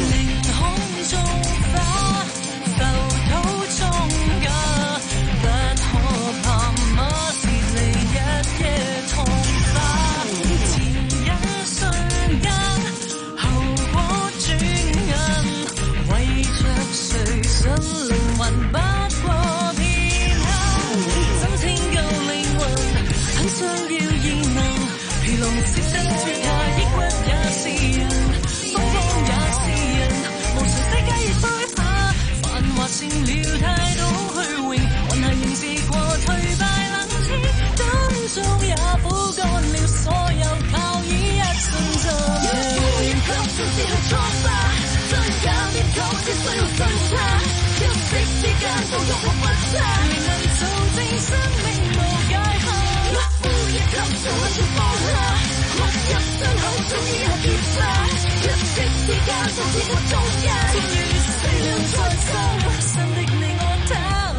剩了太多虛榮，還係凝視過頹敗冷清，當中也苦乾了所有靠以一生真情。一呼吸就知道錯吧，再減點抗戰需要真差，休息時間都用我不差，未能做正生命無界限。一呼一吸就很少放下，吸入傷口早已係結痂，一息時間就知我終日。死了再生，神的你我他，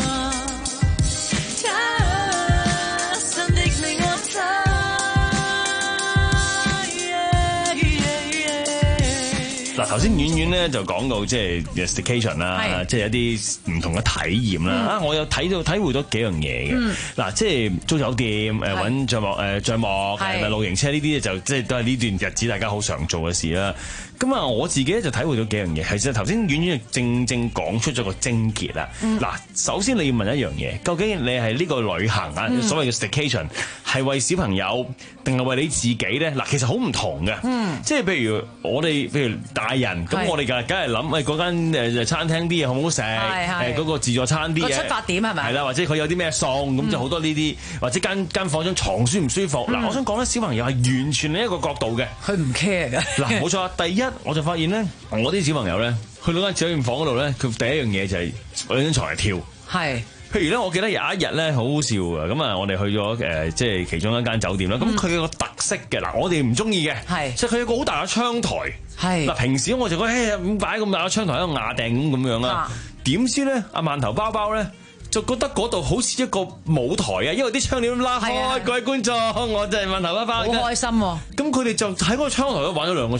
他，神的你我他。 嗱，頭先遠遠咧就講到即係 staycation 啦，即係一啲唔同嘅體驗啦。啊、嗯，我有睇到體會到幾樣嘢嘅。嗱、嗯，即係租酒店誒揾帳幕誒帳幕誒露營車呢啲就即係都係呢段日子大家好常做嘅事啦。咁啊，我自己咧就體會到幾樣嘢，其實頭先遠遠正正講出咗個症結啦。嗱、嗯，首先你要問一樣嘢，究竟你係呢個旅行啊，嗯、所謂嘅 staycation 係為小朋友定係為你自己咧？嗱，其實好唔同嘅。嗯，即係譬如我哋譬如大人，咁我哋梗梗係諗，喂嗰間誒餐廳啲嘢好唔好食？誒嗰個自助餐啲嘢。個出發點係咪？係啦，或者佢有啲咩餸，咁就好多呢啲，或者間間房張床舒唔舒服？嗱、嗯，我想講咧，小朋友係完全另一個角度嘅，佢唔 care 嘅。嗱，冇錯，第一。我就發現咧，我啲小朋友咧，去到間酒店房嗰度咧，佢第一樣嘢就係揾張床嚟跳。係，譬如咧，我記得有一日咧，好好笑啊！咁啊，我哋去咗誒，即係其中一間酒店啦。咁佢有個特色嘅，嗱，我哋唔中意嘅，係，即係佢有個好大嘅窗台。係，嗱，平時我就覺得，誒，點擺咁大嘅窗台喺度壓定咁咁樣啦？點知咧，阿饅頭包包咧，就覺得嗰度好似一個舞台啊，因為啲窗簾拉開，各位觀眾，我真係饅頭包包，好開心喎！咁佢哋就喺嗰個窗台度玩咗兩個鐘。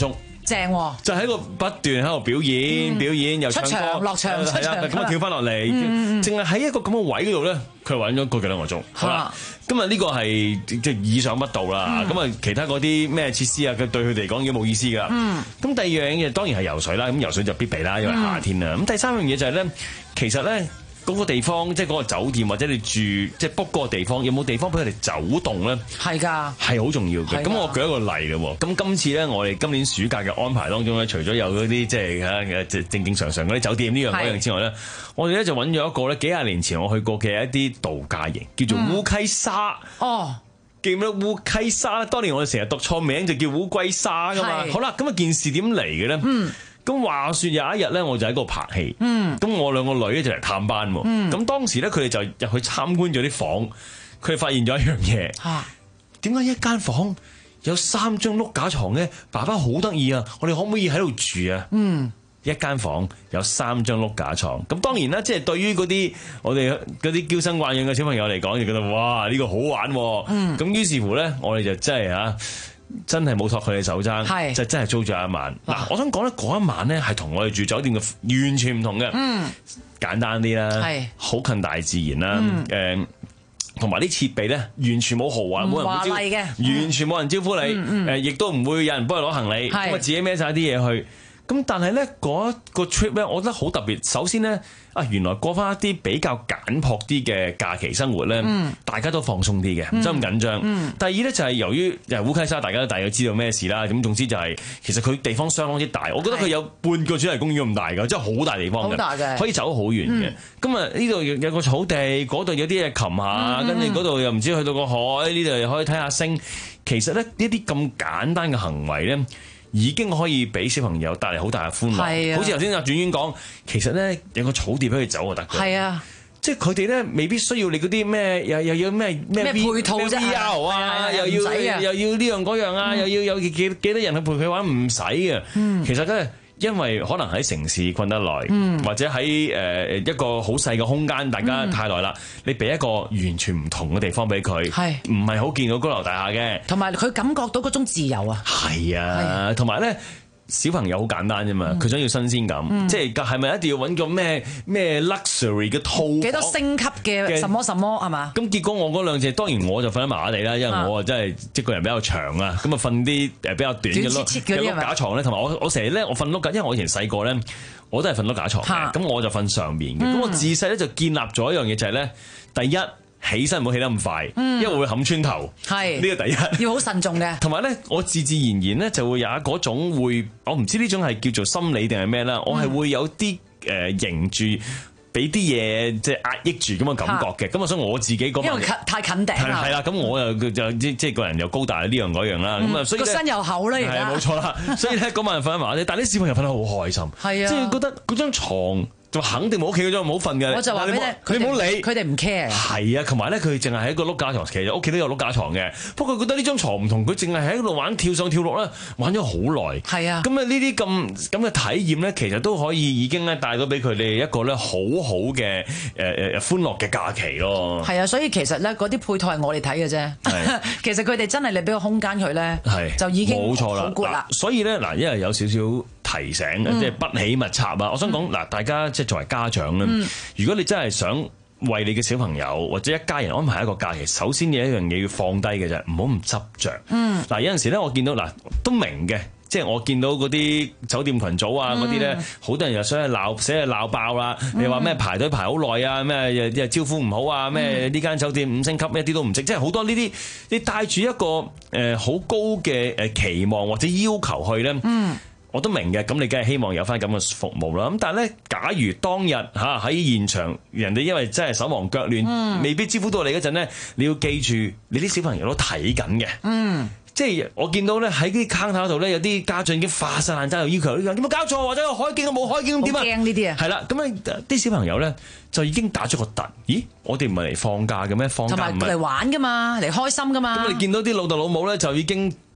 正喎， 就喺個不斷喺度表演表演又唱歌出場落場出場咁啊跳翻落嚟，淨係喺一個咁嘅位嗰度咧，佢玩咗個幾兩個鐘。好啦，咁啊呢個係即係意想不到啦。咁啊其他嗰啲咩設施啊，佢對佢哋嚟講已經冇意思㗎。咁第二樣嘢當然係游水啦，咁游水就必備啦，因為夏天啦。咁第三樣嘢就係咧，其實咧。嗰個地方即係嗰個酒店或者你住即係 book 嗰個地方有冇地方俾佢哋走動咧？ 係㗎， 係好重要嘅。咁我舉一個例嘅，咁今次咧我哋今年暑假嘅安排當中咧，除咗有嗰啲即係嚇正正常常嗰啲酒店呢樣嗰樣之外咧，我哋咧就揾咗一個咧幾廿年前我去過嘅一啲度假營，叫做烏溪沙。 哦。 記唔記得烏溪沙咧？當年我哋成日讀錯名就叫烏龜沙㗎嘛。好啦，咁啊件事點嚟嘅咧？嗯。咁話說有一日咧，我就喺度拍戲。嗯。咁我兩個女咧就嚟探班喎。嗯。咁當時咧，佢哋就入去參觀咗啲房，佢哋發現咗一樣嘢。嚇！點解一間房有三張碌架床咧？爸爸好得意啊！我哋可唔可以喺度住啊？嗯。一間房有三張碌架床，咁當然啦，即係對於嗰啲我哋嗰啲嬌生慣養嘅小朋友嚟講，就覺得哇呢個好玩。嗯。咁於是乎咧，我哋就真係嚇。真係冇托佢哋手踭，就真係租咗一晚。嗱，我想講咧，嗰一晚咧係同我哋住酒店嘅完全唔同嘅。嗯，簡單啲啦，好近大自然啦。誒，同埋啲設備咧完全冇豪華，冇人會招，完全冇人招呼你。誒，亦都唔會有人幫你攞行李，咁啊自己孭晒啲嘢去。咁但係咧嗰個 trip 咧，我覺得好特別。首先咧，啊原來過翻一啲比較簡樸啲嘅假期生活咧，嗯、大家都放鬆啲嘅，唔使咁緊張。嗯、第二咧就係由於誒烏溪沙，大家都大概知道咩事啦。咁總之就係、是、其實佢地方相當之大，我覺得佢有半個主題公園咁大㗎，即係好大地方嘅，好大嘅，可以走好遠嘅。咁啊呢度有個草地，嗰度有啲嘢擒下，跟住嗰度又唔知去到個海，呢度又可以睇下星。其實咧呢啲咁簡單嘅行為咧，已經可以俾小朋友帶嚟好大嘅歡樂，好似頭先阿轉轉講，其實咧有個草地俾佢走就得嘅。係啊，即係佢哋咧未必需要你嗰啲咩，又又要咩咩配套啫 V R 啊，又要又要呢樣嗰樣啊，又要有幾幾多人去陪佢玩，唔使嘅。其實咧。因為可能喺城市困得耐，嗯、或者喺誒一個好細嘅空間，大家太耐啦。嗯、你俾一個完全唔同嘅地方俾佢，係唔係好見到高樓大廈嘅？同埋佢感覺到嗰種自由啊！係啊，同埋咧。小朋友好簡單啫嘛，佢、嗯、想要新鮮感，嗯、即係係咪一定要揾個咩咩 luxury 嘅套房？幾多星級嘅什麼什麼係嘛？咁結果我嗰兩隻當然我就瞓得麻麻地啦，因為我啊真係即係個人比較長啊，咁啊瞓啲誒比較短嘅碌嘅碌架床咧，同埋我我成日咧我瞓碌架，因為我以前細個咧我都係瞓碌架床嘅，咁我就瞓上面嘅，咁、嗯、我自細咧就建立咗一樣嘢就係、是、咧，第一。起身唔好起得咁快，嗯、因為會冚穿頭。係呢個第一，要好慎重嘅。同埋咧，我自自然然咧就會有一嗰種會，我唔知呢種係叫做心理定係咩啦。嗯、我係會有啲誒凝住，俾啲嘢即係壓抑住咁嘅感覺嘅。咁啊，所以我自己嗰因為太近頂啦。係啦，咁我又就即即係個人又高大呢樣嗰樣啦。咁啊、嗯，所以個身又厚啦，而家係冇錯啦。所以咧嗰晚瞓得麻麻地，但係啲小朋友瞓得好開心。係啊，即係覺得嗰張牀。就肯定冇屋企嗰張唔好瞓嘅，我就話俾你，佢唔好理，佢哋唔 care。係啊，同埋咧，佢淨係喺個碌架床，其實屋企都有碌架床嘅。不過佢覺得呢張床唔同，佢淨係喺度玩跳上跳落咧，玩咗好耐。係啊，咁啊呢啲咁咁嘅體驗咧，其實都可以已經咧帶到俾佢哋一個咧好好嘅誒誒歡樂嘅假期咯。係啊，所以其實咧嗰啲配套係我哋睇嘅啫。其實佢哋真係你俾個空間佢咧，就已經冇錯啦。好 good 啦。所以咧嗱，因為有少少提醒，即係不喜勿插啊！我想講嗱，大家。即係作為家長咧，嗯、如果你真係想為你嘅小朋友或者一家人安排一個假期，首先有一樣嘢要放低嘅啫，唔好咁執着。嗯，嗱有陣時咧，我見到嗱都明嘅，即係我見到嗰啲酒店群組啊，嗰啲咧，好多人又想去鬧，寫去鬧爆啦。你話咩排隊排好耐啊，咩又又招呼唔好啊，咩呢間酒店五星級一啲都唔值，即係好多呢啲，你帶住一個誒好高嘅誒期望或者要求去咧。嗯。我都明嘅，咁你梗係希望有翻咁嘅服務啦。咁但係咧，假如當日嚇喺現場，人哋因為真係手忙腳亂，嗯、未必招呼到你嗰陣咧，你要記住，你啲小朋友都睇緊嘅。嗯，即係我見到咧喺啲坑頭度咧，有啲家長已經發晒爛渣，又要求呢個有冇搞錯，或者有海景啊冇海景咁點啊？驚呢啲啊！係啦，咁啊啲小朋友咧就已經打咗個突。咦？我哋唔係嚟放假嘅咩？放假唔係嚟玩噶嘛，嚟開心噶嘛。咁你見到啲老豆老母咧就已經。即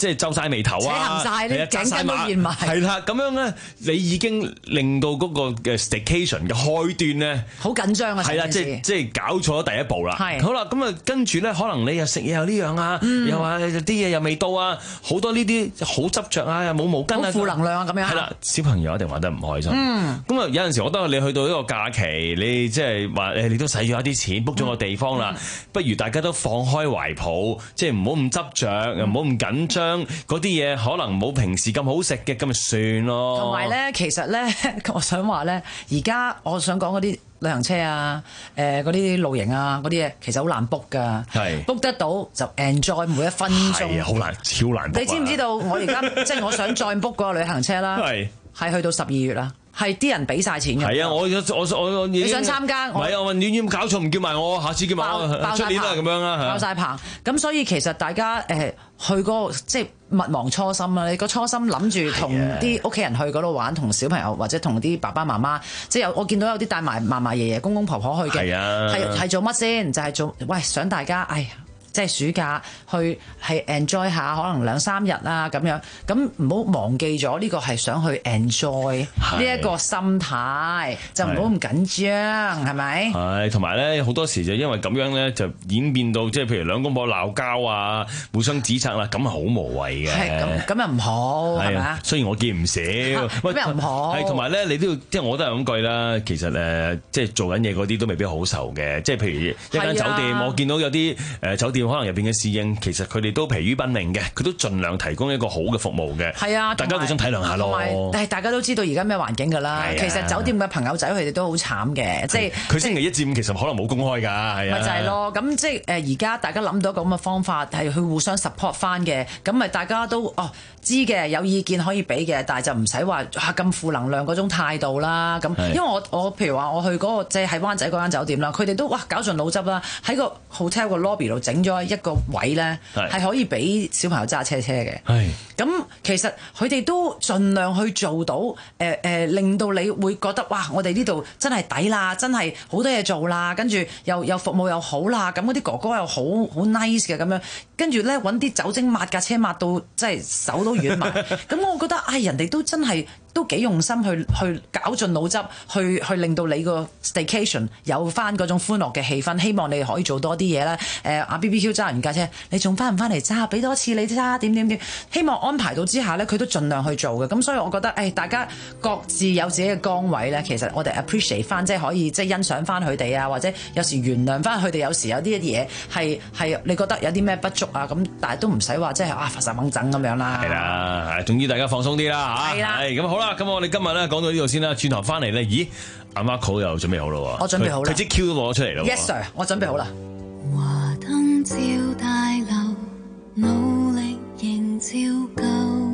即係皺晒眉頭啊， 扯行晒啲頸巾都現埋， 係啦，咁樣咧，你已經令到嗰個嘅 staycation 嘅開端咧好緊張啊！ 係啦，即係即係搞錯咗第一步啦。係好啦，咁啊跟住咧，可能你又食嘢又呢樣啊，嗯、又話啲嘢又未到啊，好多呢啲好執着啊，又冇毛巾啊， 好負能量啊，咁樣係啦，小朋友一定玩得唔開心。嗯，咁啊有陣時我覺得你去到呢個假期，你即係話誒，你都使咗一啲錢 book 咗個地方啦，嗯、不如大家都放開懷抱，即係唔好咁執着，又唔好咁緊張，嗰啲嘢可能冇平時咁好食嘅，咁咪算咯。 同埋咧，其實咧，我想話咧，而家我想講嗰啲旅行車啊，誒嗰啲露營啊，嗰啲嘢其實好難 book 㗎。係 book 得到就 enjoy 每一分鐘。係啊， 好難，超難 book。你知唔知道我而家即係我想再 book 嗰個旅行車啦？係係去到十二月啦。係啲人俾晒錢嘅。係啊，我我我我你想參加？唔係啊，我問遠遠搞錯，唔叫埋我，下次叫埋我，出年都係咁樣啦。爆晒棚。咁所以其實大家誒、呃、去嗰、嗰個即係勿忘初心啦。你個初心諗住同啲屋企人去嗰度玩，同小朋友或者同啲爸爸媽媽，即係有我見到有啲帶埋嫲嫲爺爺公公婆婆去嘅。係啊，係係做乜先？就係、係、做喂想大家，哎呀〜即係暑假去係 enjoy 下，可能兩三日啊咁樣，咁唔好忘記咗呢個係想去 enjoy 呢一個心態，就唔好咁緊張，係咪？係，同埋咧好多時就因為咁樣咧，就演變到即係譬如兩公婆鬧交啊，互相指責啦，咁係好無謂嘅。係咁，咁又唔好係咪啊？雖然我見唔少，咁又唔好。係同埋咧，你都要即係我都係咁句啦。其實誒，即係做緊嘢嗰啲都未必好受嘅。即係譬如一間酒店，我見到有啲誒酒店。可能入邊嘅侍應，其實佢哋都疲於奔命嘅，佢都盡量提供一個好嘅服務嘅。係啊，大家互相體諒下咯。但係大家都知道而家咩環境㗎啦。啊、其實酒店嘅朋友仔佢哋都好慘嘅，即係佢星期一至五其實可能冇公開㗎，係啊。咪就係咯，咁即係誒而家大家諗到一個咁嘅方法係去互相 support 翻嘅，咁咪大家都哦知嘅，有意見可以俾嘅，但係就唔使話嚇咁負能量嗰種態度啦。咁因為我我譬如話我去嗰、嗰個即係喺灣仔嗰間酒店啦，佢哋都哇搞盡腦汁啦，喺個 hotel 個 lobby 度整咗一個位咧，係可以俾小朋友揸車車嘅。係咁，其實佢哋都盡量去做到，誒、呃、誒、呃，令到你會覺得哇，我哋呢度真係抵啦，真係好多嘢做啦，跟住又又服務又好啦，咁嗰啲哥哥又好好 nice 嘅咁樣，跟住咧揾啲酒精抹架車抹到即係手都軟埋。咁我覺得唉、哎，人哋都真係都幾用心去去搞盡腦汁，去去令到你個 staycation 有翻嗰種歡樂嘅氣氛。希望你可以做多啲嘢啦。誒阿 B B Q 揸完架車，你仲翻唔翻嚟揸？俾多次你揸點點點。希望安排到之下咧，佢都盡量去做嘅。咁所以我覺得誒、哎，大家各自有自己嘅崗位咧，其實我哋 appreciate 翻，即係可以即係欣賞翻佢哋啊，或者有時原諒翻佢哋。有時有啲嘢係係你覺得有啲咩不足啊，咁但係都唔使話即係啊發晒掹整咁樣啦。係啦，總之大家放鬆啲啦嚇。係啦，咁好啦，咁我哋今日咧講到呢度先啦。轉頭翻嚟咧，咦，阿 Marco 又準備好咯喎。我準備好啦。佢即 Q 都攞咗出嚟咯。Yes sir， 我準備好啦。 華燈照大樓，努力仍照舊，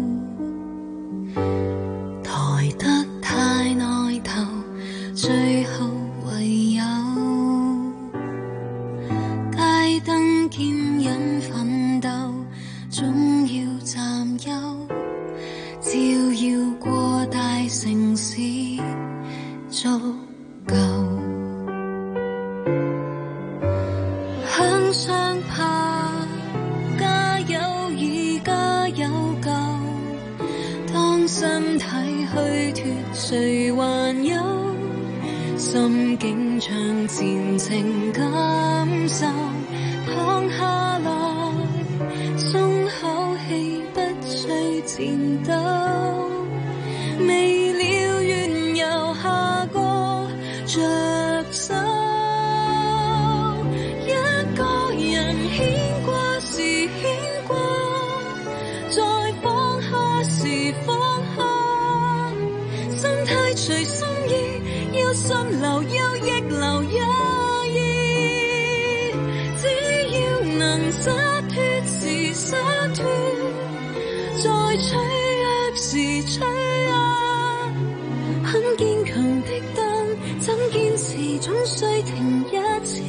抬得太耐頭，最後唯有街燈兼引奮鬥，總要佔優，照耀過大城市足夠。向上爬，加油已加有夠，當身體虛脫，誰還有心境向前程感受？躺下來，鬆口氣，不需戰鬥，未了緣由下個着手。隨心意，要心留休亦留一意，只要能灑脫時灑脫，在脆弱時脆弱，很堅強的燈，怎堅持總需停一次。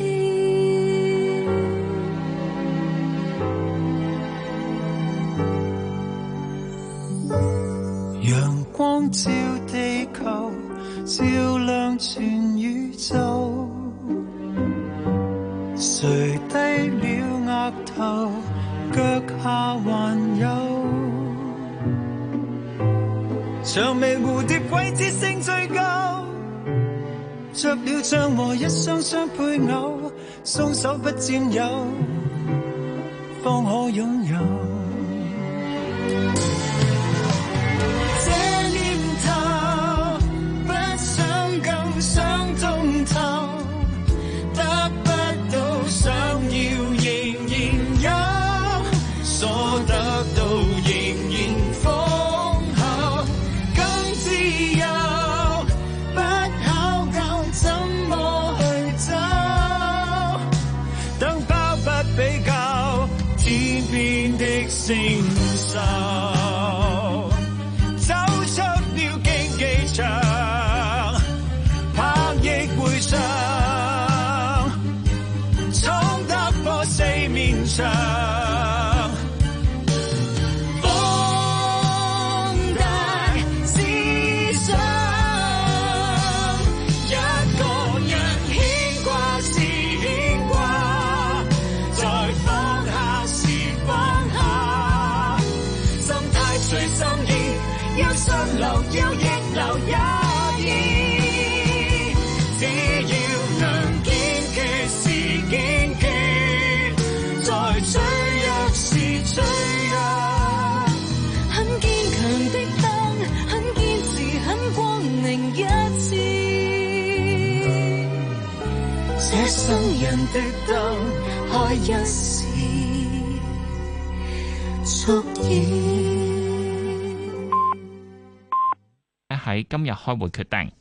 陽光照地球，照亮全宇宙，誰低了額頭，腳下還有薔薇蝴蝶季節性最高，着了像和一雙雙配偶，雙手不佔有，方可擁有。這念頭不想更想通透，得不到想要仍然有，所得到仍然豐厚，更自由，不考究怎麼去走，等包不比較，天邊的承受，走出了競技場，拍翼回上，闖突破四面牆，放大思想，一個人牽掛是牽掛，再放下是放下，心態隨心意，要順流要逆流也易，只要能堅決是堅決，再脆弱是脆弱，很堅強的燈，很堅持，很光明一次，這生人的燈開一時足矣。 喺今日開會決定，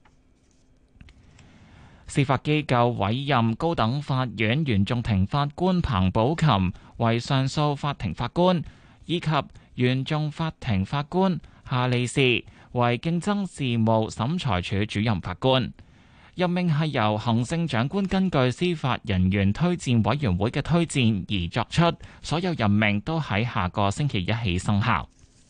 司法機構委任高等法院原訟庭法官彭寶琴為上訴法庭法官，以及原訟法庭法官夏利士為競爭事務審裁處主任法官。任命係由行政長官根據司法人員推薦委員會嘅推薦而作出，所有任命都喺下個星期一起生效。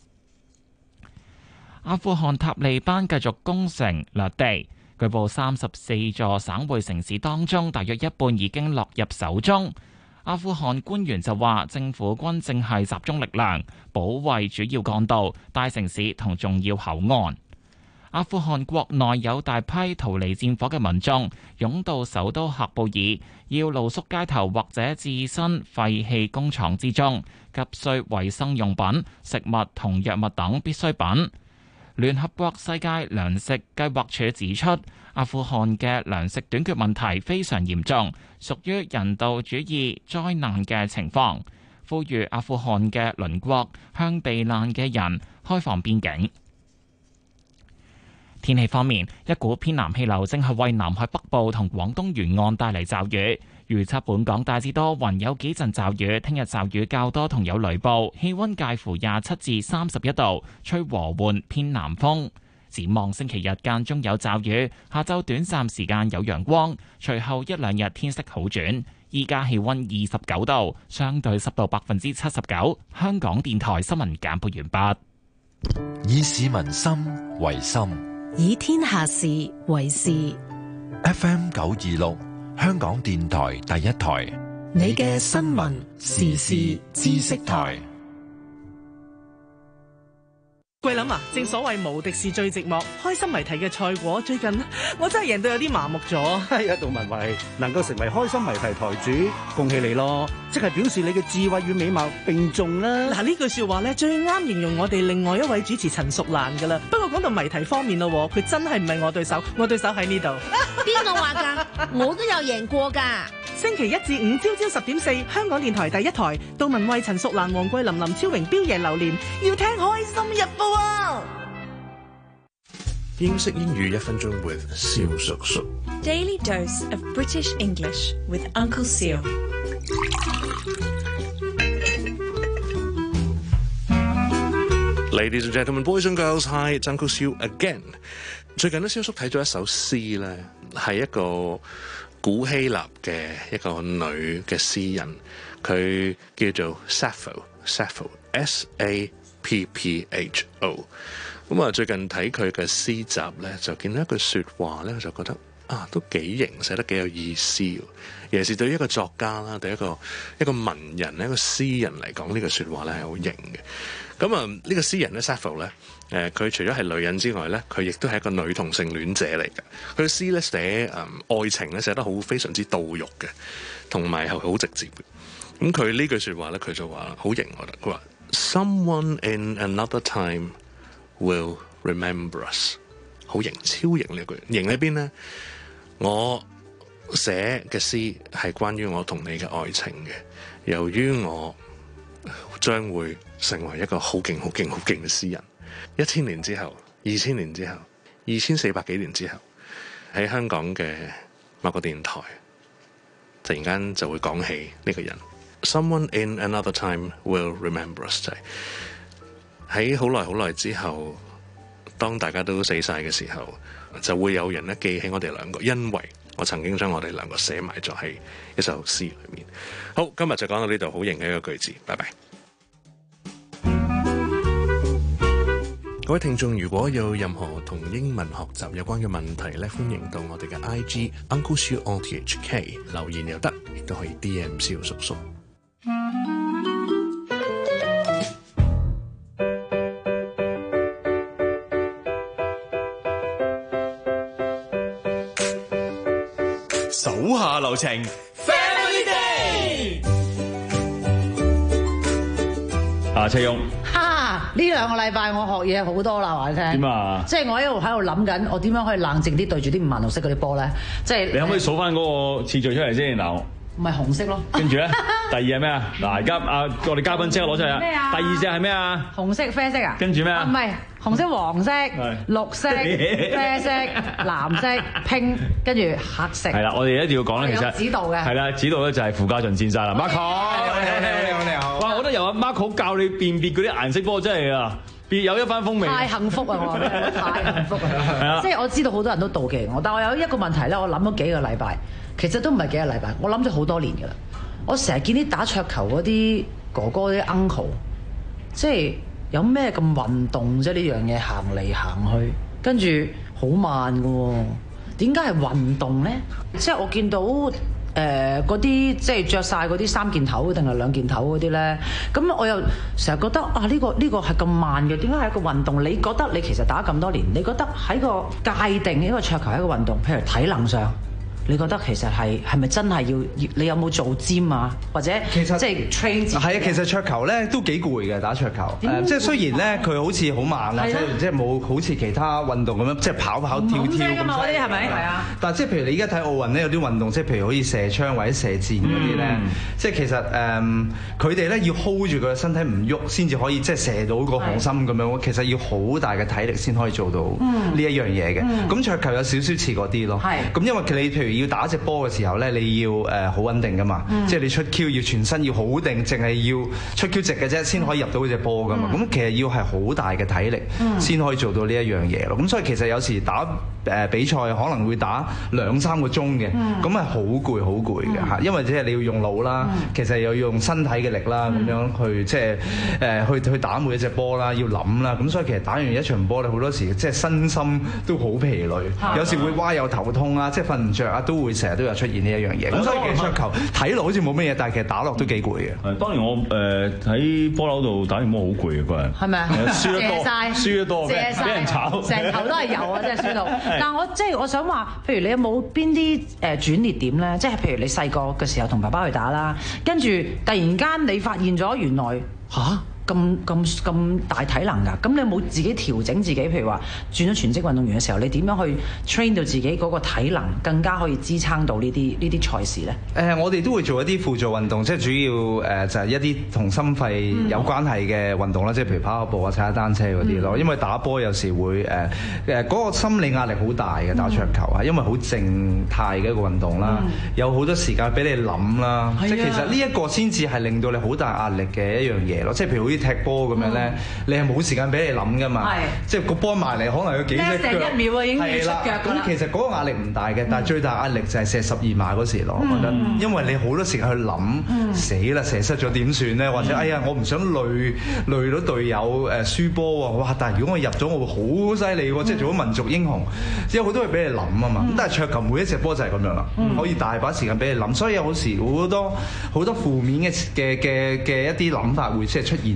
阿富汗塔利班繼續攻城掠地，據報三十四座省會城市當中，大約一半已經落入手中。阿富汗官員就話，政府軍正係集中力量保衛主要幹道、大城市同重要口岸。阿富汗國內有大批逃離戰火嘅民眾湧到首都喀布爾，要露宿街頭或者置身廢棄工廠之中，急需衛生用品、食物同藥物等必需品。聯合國世界糧食計劃署指出，阿富汗嘅糧食短缺問題非常嚴重，屬於人道主義災難嘅情況，呼籲阿富汗嘅鄰國向避難嘅人開放邊境。天氣方面，一股偏南氣流正係為南海北部同廣東沿岸帶嚟驟雨。預測本港大致多雲，有幾陣驟雨。聽日驟雨較多同有雷暴，氣溫介乎廿七至三十一度，吹和緩偏南風。展望星期日間中有驟雨，下晝短暫時間有陽光，隨後一兩日天色好轉。依家氣溫二十九度，相對濕度百分之七十九。香港電台新聞簡報完畢。 以市民心為心， 以天下事為事。 F M 九二六。香港電台第一台， 你嘅新聞時事知識台。 桂林啊，正所謂無敵是最寂寞，開心謎題嘅賽果最近我真係贏到有啲麻木咗。 係啊，杜文慧能夠成為開心謎題台主，恭喜你咯！即係表示你嘅智慧與美貌並重啦。 嗱，呢句說話咧最啱形容我哋另外一位主持陳淑蘭噶啦。不過講到謎題方面咯，佢真係唔係我對手，我對手喺呢度。 邊個話噶？我都有贏過噶。 星期一至五朝朝十點四，香港電台第一台，杜文慧、陳淑蘭、黃桂林、林超榮、標爺、榴蓮，要聽開心日報啊！ 英式英語一分鐘 with 蕭叔叔。 Daily dose of British English with Uncle Seal。 Ladies and gentlemen, boys and girls, hi, it's Uncle Seal again。最近咧，蕭叔睇咗一首詩咧，係一個古希臘嘅一個女嘅詩人，佢叫做 Sappho，Sappho，S A P P H O。咁啊，最近睇佢嘅詩集咧，就見到一句説話咧，就覺得啊，都幾型，寫得幾有意思。尤其是對於一個作家啦，對一個一個文人、一個詩人嚟講，呢句説話咧係好型嘅。咁啊，呢個詩人咧 Sappho 咧， 誒，佢除咗係女人之外咧，佢亦都係一個女同性戀者嚟嘅。佢嘅詩咧寫誒、嗯、愛情咧寫得好非常之到肉嘅，同埋係好直接嘅。咁佢呢句説話咧，佢就話好型，我覺得佢話 Someone in another time will remember us， 好型，超型呢句。型喺邊咧？我寫嘅詩係關於我同你嘅愛情嘅。由於我將會成為一個好勁、好勁、好勁嘅詩人。一千年之後，二千年之後，二千四百幾年之後，喺香港嘅某個電台，突然間就會講起呢個人。Someone in another time will remember us， 就係喺好耐好耐之後，當大家都死晒嘅時候，就會有人咧記起我哋兩個，因為我曾經將我哋兩個寫埋咗喺一首詩裏面。好，今日就講到呢度，好型嘅一個句子，拜拜。各位聽眾，如果有任何同英文學習有關嘅問題咧，歡迎到我哋嘅 I G Uncle Siu O T H K 留言又得，亦都可以 D M 蕭叔叔。 手下留情 ，Family Day。 啊，車勇。 呢兩個禮拜我學嘢好多啦，話你聽。 點啊？ 即係我一路喺度諗緊，我點樣可以冷靜啲對住啲五顏六色嗰啲波咧？即係你可唔可以數翻嗰個次序出嚟先？嗱， 唔係紅色咯。 跟住咧，第二係咩啊？嗱，而家啊，我哋嘉賓即刻攞出嚟啊！ 咩啊？ 第二隻係咩啊？ 紅色、啡色啊？ 跟住咩啊？ 唔係紅色、黃色、綠色、啡色、藍色、拼，跟住黑色。 係啦，我哋一定要講咧，其實有指導嘅。 係啦，指導咧就係傅家俊先生啦 ，Marco。 你好，你好，你好。 哇，我覺得由阿 Marco 教你辨別嗰啲顏色波，真係啊！別有一番風味， 太幸福啊！我太幸福啊！即係我知道好多人都妒忌我，但我有一個問題咧，我諗咗幾個禮拜，其實都唔係幾個禮拜，我諗咗好多年㗎啦。我成日見啲打桌球嗰啲哥哥啲 uncle， 即係有咩咁運動啫？呢樣嘢行嚟行去，跟住好慢㗎喎，點解係運動咧？即係我見到。誒嗰啲即係着晒嗰啲三件頭定係兩件頭嗰啲咧，咁我又成日覺得啊呢、呢個呢、呢個係咁慢嘅，點解係一個運動？你覺得你其實打咁多年，你覺得喺個界定呢個桌球係一個運動，譬如體能上，你覺得其實係係咪真係要？你有冇做 gym 啊？或者其實即係 train 自己？ 係啊，其實桌球咧都幾攰嘅，打桌球。誒，即係雖然咧佢好似好慢啦，即係即係冇好似其他運動咁樣，即係跑跑跳跳咁。 嗰啲係咪？係啊。 但係即係譬如你而家睇奧運咧，有啲運動，即係譬如好似射槍或者射箭嗰啲咧，即係其實誒佢哋咧要 hold 住佢嘅身體唔喐，先至可以即係射到個紅心咁樣。其實要好大嘅體力先可以做到呢一樣嘢嘅。咁桌球有少少似嗰啲咯。係。咁因為你譬如要打隻波嘅時候咧，你要誒好穩定噶嘛，嗯、即係你出 Q 要全身要好定，淨係要出 Q 直嘅啫，先可以入到嗰隻波噶嘛。咁、嗯、其實要係好大嘅體力，先、嗯、可以做到呢一樣嘢咯。咁所以其實有時打誒比賽可能會打兩三個鐘嘅，咁係好攰好攰嘅嚇，因為即係你要用腦啦，嗯、其實又要用身體嘅力啦，咁、嗯、樣去即係誒去去打每一隻波啦，要諗啦。咁所以其實打完一場波咧，好多時即係身心都好疲累，嗯、有時會哇又頭痛啊，即係瞓唔着啊，都會成日都有出現呢一樣嘢。咁所以其實桌球睇落好似冇乜嘢，但係其實打落都幾攰嘅。 係，當年我誒喺波樓度打完波好攰嘅嗰日。係咪啊？輸得多，輸得多，俾人炒， 成頭都係油啊！真係輸到。但係我即係我想話，譬如你有冇邊啲誒轉捩點咧？即係譬如你細個嘅時候同爸爸去打啦，跟住突然間你發現咗原來吓？咁咁咁大體能㗎，咁你有冇自己調整自己？譬如話轉咗全職運動員嘅時候，你點樣去 train 到自己嗰個體能更加可以支撐到呢啲呢啲賽事咧？ 誒、呃，我哋都會做一啲輔助運動，即係主要誒、呃、就係、是、一啲同心肺有關係嘅運動啦，嗯、即係譬如跑下步啊、踩下單車嗰啲咯。嗯、因為打波有時會誒誒嗰個心理壓力好大嘅，打桌球啊，嗯、因為好靜態嘅一個運動啦，嗯、有好多時間俾你諗啦，嗯、即係其實呢一個先至係令到你好大壓力嘅一樣嘢咯。即係譬如啲踢波咁樣咧，嗯、你係冇時間俾你諗噶嘛，是即係個波埋嚟可能有幾隻腳， 一秒啊已經要出腳㗎啦。 咁其實嗰個壓力唔大嘅，嗯、但係最大壓力就係射十二碼嗰時咯，嗯、我覺得，因為你好多時間去諗，嗯、死啦射失咗點算咧，或者、嗯、哎呀我唔想累累到隊友誒輸波喎，哇！但係如果我入咗，我會好犀利喎，即係、嗯、做咗民族英雄，即係好多嘢俾你諗啊嘛。咁、嗯、但係桌球每一隻波就係咁樣啦，嗯、可以大把時間俾你諗，所以有時好多好多負面嘅嘅嘅嘅一啲諗法會即係出現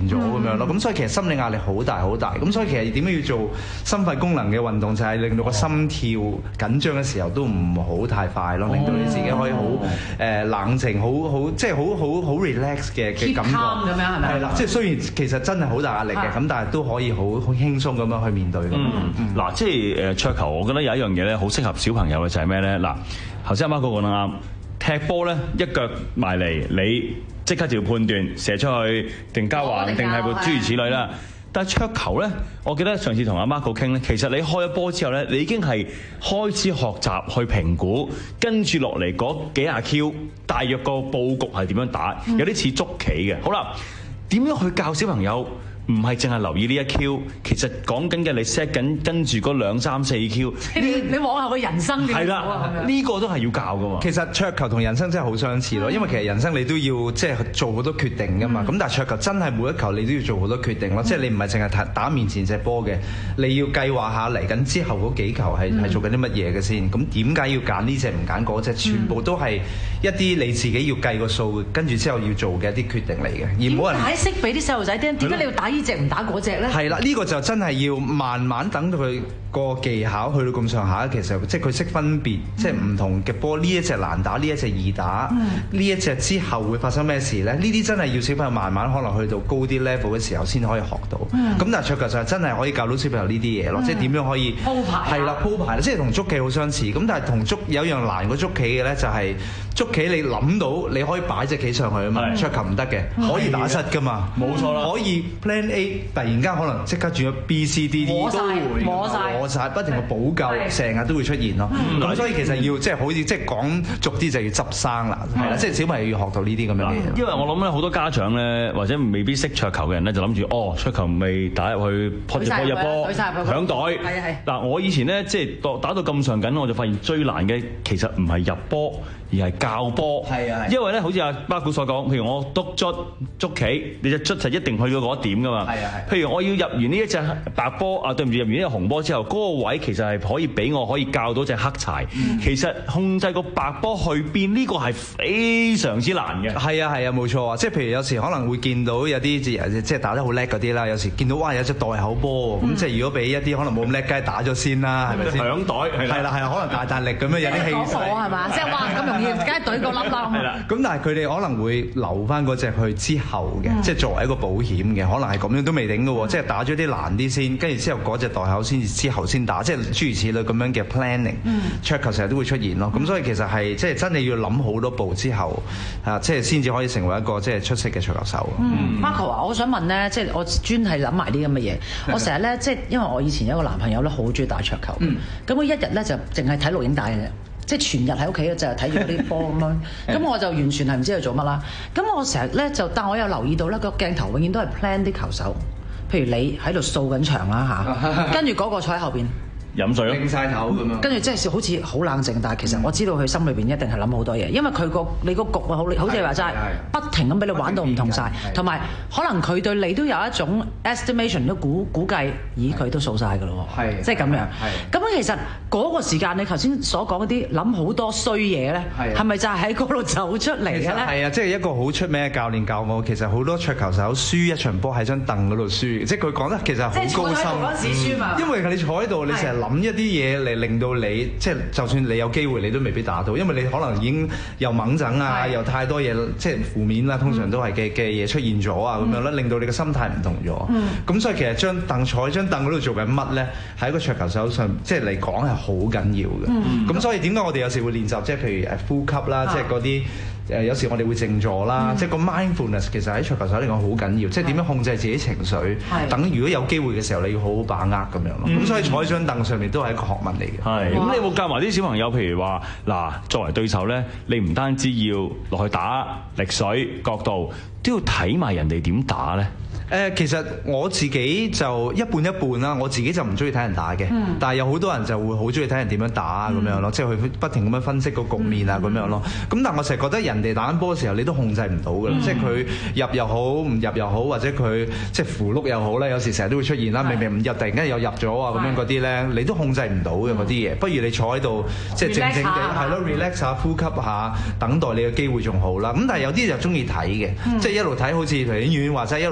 咗咁樣咯。咁所以其實心理壓力好大好大。咁所以其實點樣要做心肺功能嘅運動，就係令到個心跳緊張嘅時候都唔好太快咯，令到你自己可以好誒冷靜，好好即係好好好 relax 嘅嘅感覺咁樣係咪？ 係啦，即係雖然其實真係好大壓力嘅，咁但係都可以好好輕鬆咁樣去面對嘅。 嗱，即係誒桌球，我覺得有一樣嘢咧，好適合小朋友嘅就係咩咧？嗱，頭先阿媽講得啱，踢波咧一腳埋嚟，你即刻就要判斷射出去定交橫定係諸如此類啦。但係桌球咧，我記得上次同阿 Marco 傾咧，其實你開咗波之後咧，你已經係開始學習去評估，跟住落嚟嗰幾廿 Q，大約個佈局係點樣打，有啲似捉棋嘅。好啦，點樣去教小朋友？唔係淨係留意呢一 Q，其實講緊嘅你 set 緊跟住嗰兩三四 Q， 你你往後嘅人生點做啊？ 呢個都係要教噶嘛。其實桌球同人生真係好相似咯，因為其實人生你都要即係做好多決定噶嘛。咁但係桌球真係每一球你都要做好多決定咯，即係你唔係淨係打面前隻波嘅，你要計劃下嚟緊之後嗰幾球係係做緊啲乜嘢嘅先。咁點解要揀呢隻唔揀嗰隻？全部都係一啲你自己要計個數，跟住之後要做嘅一啲決定嚟嘅。而冇人解釋俾啲細路仔聽，點解你要打呢隻唔打嗰隻咧？ 係啦，呢個就真係要慢慢等到佢個技巧去到咁上下，其實即係佢識分別，即係唔同嘅波，呢一隻難打，呢一隻易打，呢一隻之後會發生咩事咧？呢啲真係要小朋友慢慢可能去到高啲 level 嘅時候先可以學到。咁但係桌球就係真係可以教到小朋友呢啲嘢咯，即係點樣可以鋪排。 係啦，鋪排，即係同捉棋好相似。咁但係同捉有一樣難過捉棋嘅咧，就係捉棋你諗到你可以擺隻棋上去啊嘛，桌球唔得嘅，可以打失噶嘛， 冇錯啦， 可以 plan A 突然間可能即刻轉咗 B、C、D、D 都會摸晒， 摸晒，不停嘅補救，成日都會出現咯。咁所以其實要即係好似即係講俗啲就要執生啦，係啦，即係小朋友要學到呢啲咁樣嘅嘢。 因為我諗咧好多家長咧或者未必識桌球嘅人咧就諗住哦桌球未打入去撲住波入波響袋。係啊係。嗱我以前咧即係打到咁上緊，我就發現最難嘅其實唔係入波。而係教波，係啊，因為咧，好似阿巴古所講，譬如我篤捽捉棋，你隻捽就一定去到嗰一點噶嘛。係啊係。譬如我要入完呢一隻白波啊，對唔住，入完呢個紅波之後，嗰、嗰個位其實係可以俾我可以教到隻黑柴。嗯、其實控制個白波去邊呢、呢個係非常之難嘅。 係啊係啊，冇錯啊！即係譬如有時可能會見到有啲即係打得好叻嗰啲啦，有時見到哇有隻袋口波喎，咁、嗯、即係如果俾一啲可能冇咁叻，梗係打咗先啦，係咪先？ 響袋係啦係啦，可能大大力咁樣有啲氣勢係嘛？即係哇咁容易，梗係懟個粒粒。 係啦，咁但係佢哋可能會留翻嗰隻去之後嘅，即係作為一個保險嘅，可能係咁樣都未定嘅喎，即係打咗啲難啲先，跟住之後嗰隻袋口先至之後先打，即係諸如此類咁樣嘅 planning。桌球成日都會出現咯，咁所以其實係即係真係要諗好多步之後啊，即係先至可以成為一個即係出色嘅桌球手。 嗯，Marco 啊，我想問咧，即係我專係諗埋啲咁嘅嘢，我成日咧即係因為我以前有一個男朋友咧，好中意打桌球，咁佢一日咧就淨係睇錄影帶嘅啫。即係全日喺屋企就係睇住嗰啲波咁樣，咁我就完全係唔知佢做乜啦。咁我成日咧就，但我有留意到咧個鏡頭永遠都係 plan 啲球手，譬如你喺度掃緊場啦嚇，跟住嗰個坐喺後邊飲水咯， 擰曬頭咁樣。 跟住即係好似好冷靜，但係其實我知道佢心裏邊一定係諗好多嘢，因為佢個你個局啊，好好似話齋，不停咁俾你玩到唔同晒，同埋可能佢對你都有一種 estimation 都估估計，咦佢都掃晒㗎咯喎，即係咁樣。咁其實嗰個時間你頭先所講嗰啲諗好多衰嘢咧，係咪就係喺嗰度走出嚟嘅咧？ 係啊，即係一個好出名嘅教練教我，其實好多桌球手輸一場波喺張凳嗰度輸，即係佢講得其實好高深。 嗰時輸嘛， 因為你坐喺度，你成日諗一啲嘢嚟令到你，即係就算你有機會，你都未必打到，因為你可能已經又猛整啊，又太多嘢，即係負面啦，通常都係嘅嘅嘢出現咗啊，咁樣咧，令到你嘅心態唔同咗。咁所以其實張凳坐喺張凳嗰度做緊乜咧？喺一個桌球手上，即係嚟講係好緊要嘅。咁所以點解我哋有時會練習，即係譬如誒呼吸啦，即係嗰啲。誒有時我哋會靜坐啦，即係個 mindfulness 其實喺桌球手嚟講好緊要，即係點樣控制自己情緒，等如果有機會嘅時候你要好好把握咁樣咯。咁所以坐喺張凳上面都係一個學問嚟嘅。 係，咁你有冇教埋啲小朋友？譬如話嗱，作為對手咧，你唔單止要落去打力水角度，都要睇埋人哋點打咧。 誒其實我自己就一半一半啦，我自己就唔中意睇人打嘅，嗯、但係有好多人就會好中意睇人點樣打咁、嗯、樣咯，即係佢不停咁樣分析個局面啊咁、嗯、樣咯。咁但係我成日覺得人哋打緊波嘅時候，你都控制唔到㗎啦，嗯、即係佢入又好，唔入又好，或者佢即係符碌又好咧，有時成日都會出現啦。明明唔入，突然間又入咗啊咁樣嗰啲咧，你都控制唔到嘅嗰啲嘢。不如你坐喺度，即係靜靜地係咯 ，relax 下，呼吸下，等待你嘅機會仲好啦。咁但係有啲就中意睇嘅，嗯、即係一路睇好似頭先遠遠話齋一路睇。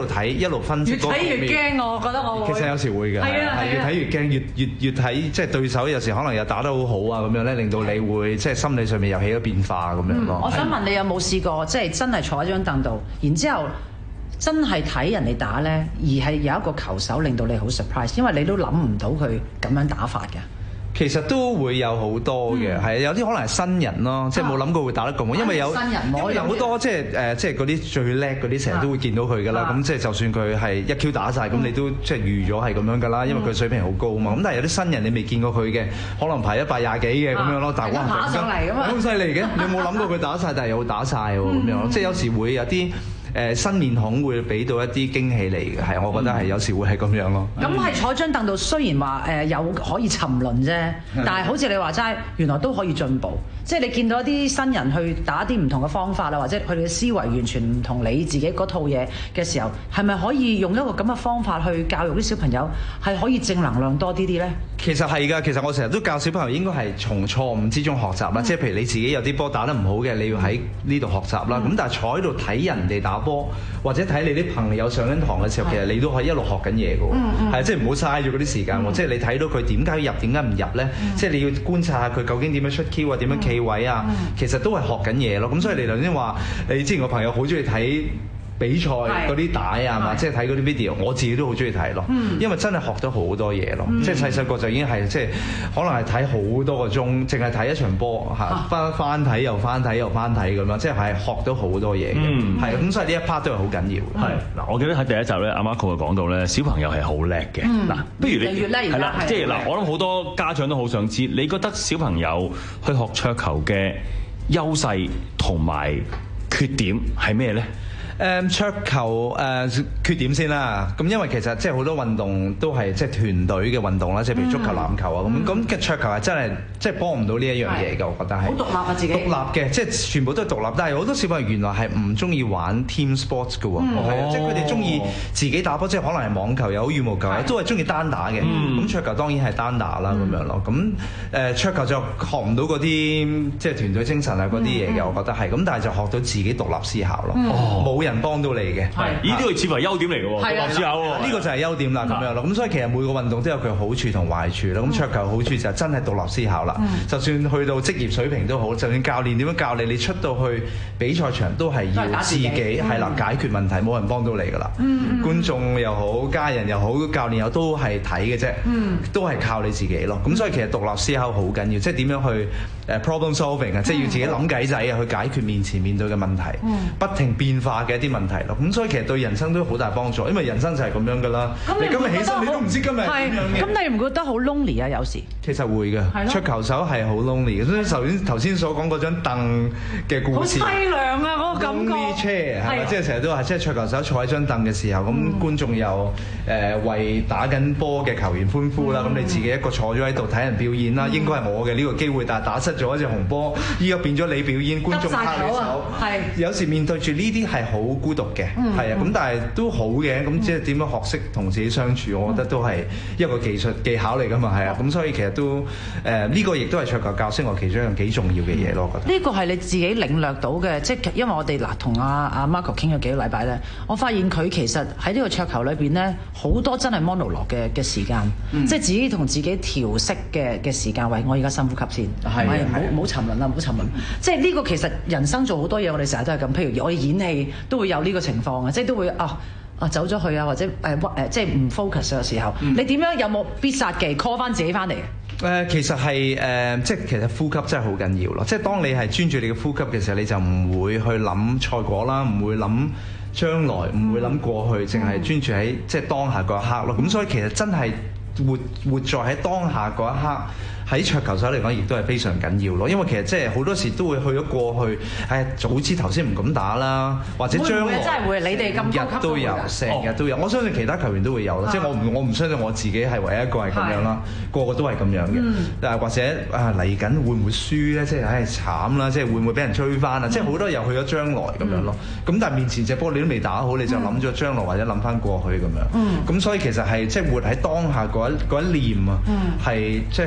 一路分析越嗰個局面。 睇越驚，我覺得我會。 其實有時會嘅， 係啊， 係越睇越驚，越越越睇即係對手有時可能又打得好好啊咁樣咧，令到你會即係心理上面又起咗變化咁樣咯。 我想問你有冇試過即係真係坐喺張凳度，然之後真係睇人哋打咧，而係有一個球手令到你好 surprise，因為你都諗唔到佢咁樣打法嘅。 其實都會有好多嘅，係、嗯、有啲可能係新人咯，即係冇諗過會打得咁好，因為有新人因為有好多即係誒，即係嗰啲最叻嗰啲，成日都會見到佢噶啦。咁即係就算佢係一 Q 打晒，咁、嗯、你都即係預咗係咁樣噶啦，因為佢水平好高啊嘛。咁但係有啲新人你未見過佢嘅，可能排一百廿幾嘅咁樣咯。但係哇， 打上嚟咁啊， 好犀利嘅！你有冇諗過佢打晒，但係又打晒喎咁樣？即係有時會有啲。誒新面孔會俾到一啲驚喜嚟嘅，係我覺得係有時會係咁樣咯。 咁係坐張凳度，雖然話誒有可以沉淪啫，但係好似你話齋，原來都可以進步。即係你見到一啲新人去打啲唔同嘅方法啦，或者佢哋嘅思維完全唔同你自己嗰套嘢嘅時候，係咪可以用一個咁嘅方法去教育啲小朋友，係可以正能量多啲啲呢？ 其實係㗎，其實我成日都教小朋友應該係從錯誤之中學習啦。嗯、即係譬如你自己有啲波打得唔好嘅，你要喺呢度學習啦。咁、嗯、但係坐喺度睇人哋打波，或者睇你啲朋友上緊堂嘅時候，其實你都可以一路學緊嘢㗎喎。係、嗯嗯、即係唔好嘥咗嗰啲時間喎。嗯、即係你睇到佢點解入，點解唔入呢？嗯、即係你要觀察下佢究竟點樣出 Q 啊，點樣企位啊。嗯、其實都係學緊嘢咯。咁所以你頭先話，你之前個朋友好中意睇比賽嗰啲帶啊嘛，即係睇嗰啲 video，我自己都好中意睇咯，嗯、因為真係學到好多嘢咯。嗯、即係細細個就已經係即係可能係睇好多個鐘，淨係睇一場波嚇，翻翻睇又翻睇又翻睇咁樣，即係係學到好多嘢嘅。係咁、嗯，所以呢一 part 都係好緊要。係嗱、嗯， 我記得喺第一集咧，阿 Marco 就講到咧，小朋友係好叻嘅。嗱、嗯，不如你係啦，即係嗱，我諗好多家長都好想知，你覺得小朋友去學桌球嘅優勢同埋缺點係咩咧？ 誒桌球誒缺點先啦，咁因為其實即係好多運動都係即係團隊嘅運動啦，即係譬如足球、籃球啊咁，咁嘅桌球係真係即係幫唔到呢一樣嘢嘅，我覺得係好獨立啊自己，獨立嘅，即係全部都係獨立，但係好多小朋友原來係唔中意玩 team sports 嘅喎，係啊，即係佢哋中意自己打波，即係可能係網球又好、羽毛球又好，都係中意單打嘅。咁桌球當然係單打啦咁樣咯。咁誒桌球就學唔到嗰啲即係團隊精神啊嗰啲嘢嘅，我覺得係。咁但係就學到自己獨立思考咯，冇人幫到你嘅， 咦？呢個似乎係優點嚟嘅喎，獨立思考喎， 呢個就係優點啦，咁樣咯。咁所以其實每個運動都有佢好處同壞處啦。咁桌球好處就係真係獨立思考啦。就算去到職業水平都好，就算教練點樣教你，你出到去比賽場都係要自己係啦解決問題，冇人幫到你㗎啦。觀眾又好，家人又好，教練又都係睇嘅啫，都係靠你自己咯。咁所以其實獨立思考好緊要，即係點樣去誒 problem solving 啊，即係要自己諗計仔啊，去解決面前面對嘅問題，不停變化嘅一啲問題。咁所以其實對人生都好大幫助，因為人生就係咁樣噶啦。你今日起身，你都唔知今日係點樣嘅。 咁你唔覺得好 lonely 啊？有時其實會嘅，桌球手係好 lonely。所以頭先頭先所講嗰張凳嘅故事， 好凄涼啊！嗰個感覺。 Lonely chair 係咪？即係成日都話，即係桌球手坐喺張凳嘅時候，咁觀眾又誒為打緊波嘅球員歡呼啦。咁你自己一個坐咗喺度睇人表演啦，應該係我嘅呢個機會，但係打失咗一隻紅波，依家變咗你表演，觀眾拍你手。係有時面對住呢啲係好孤獨嘅，係啊，咁但係都好嘅，咁即係點樣學識同自己相處，我覺得都係一個技術技巧嚟㗎嘛，係啊，咁所以其實都誒呢個亦都係桌球教識我其中一樣幾重要嘅嘢咯，我覺得。 呢個係你自己領略到嘅，即係因為我哋嗱同阿阿 Marco 傾咗幾個禮拜咧，我發現佢其實喺呢個桌球裏邊咧，好多真係 monologue 嘅嘅時間，即係自己同自己調適嘅嘅時間。喂，我而家深呼吸先，係唔好唔好沉淪啦，唔好沉淪。即係呢個其實人生做好多嘢，我哋成日都係咁。譬如我哋演戲都會有呢個情況嘅，即係都會啊啊走咗去啊，或者誒誒、呃、即係唔 focus 嘅時候，嗯、你點樣有冇必殺技 call 翻自己翻嚟？誒、 呃，其實係誒、呃，即係其實呼吸真係好緊要咯。即係當你係專注你嘅呼吸嘅時候，你就唔會去諗賽果啦，唔會諗將來，唔會諗過去，淨係、嗯、專注喺即係當下嗰一刻咯。咁所以其實真係活活在喺當下嗰一刻。喺桌球手嚟講，亦都係非常緊要咯，因為其實即係好多時都會去咗過去，誒早知頭先唔敢打啦，或者將來真係會，你哋咁日都有，成日都有，我相信其他球員都會有咯，即係我唔我唔相信我自己係唯一一個係咁樣啦，個個都係咁樣嘅，但係或者啊嚟緊會唔會輸咧？即係唉慘啦，即係會唔會俾人追翻啊？即係好多又去咗將來咁樣咯，咁但係面前隻波你都未打好，你就諗咗將來或者諗翻過去咁樣，咁所以其實係即係活喺當下嗰一嗰一念啊，係即係係。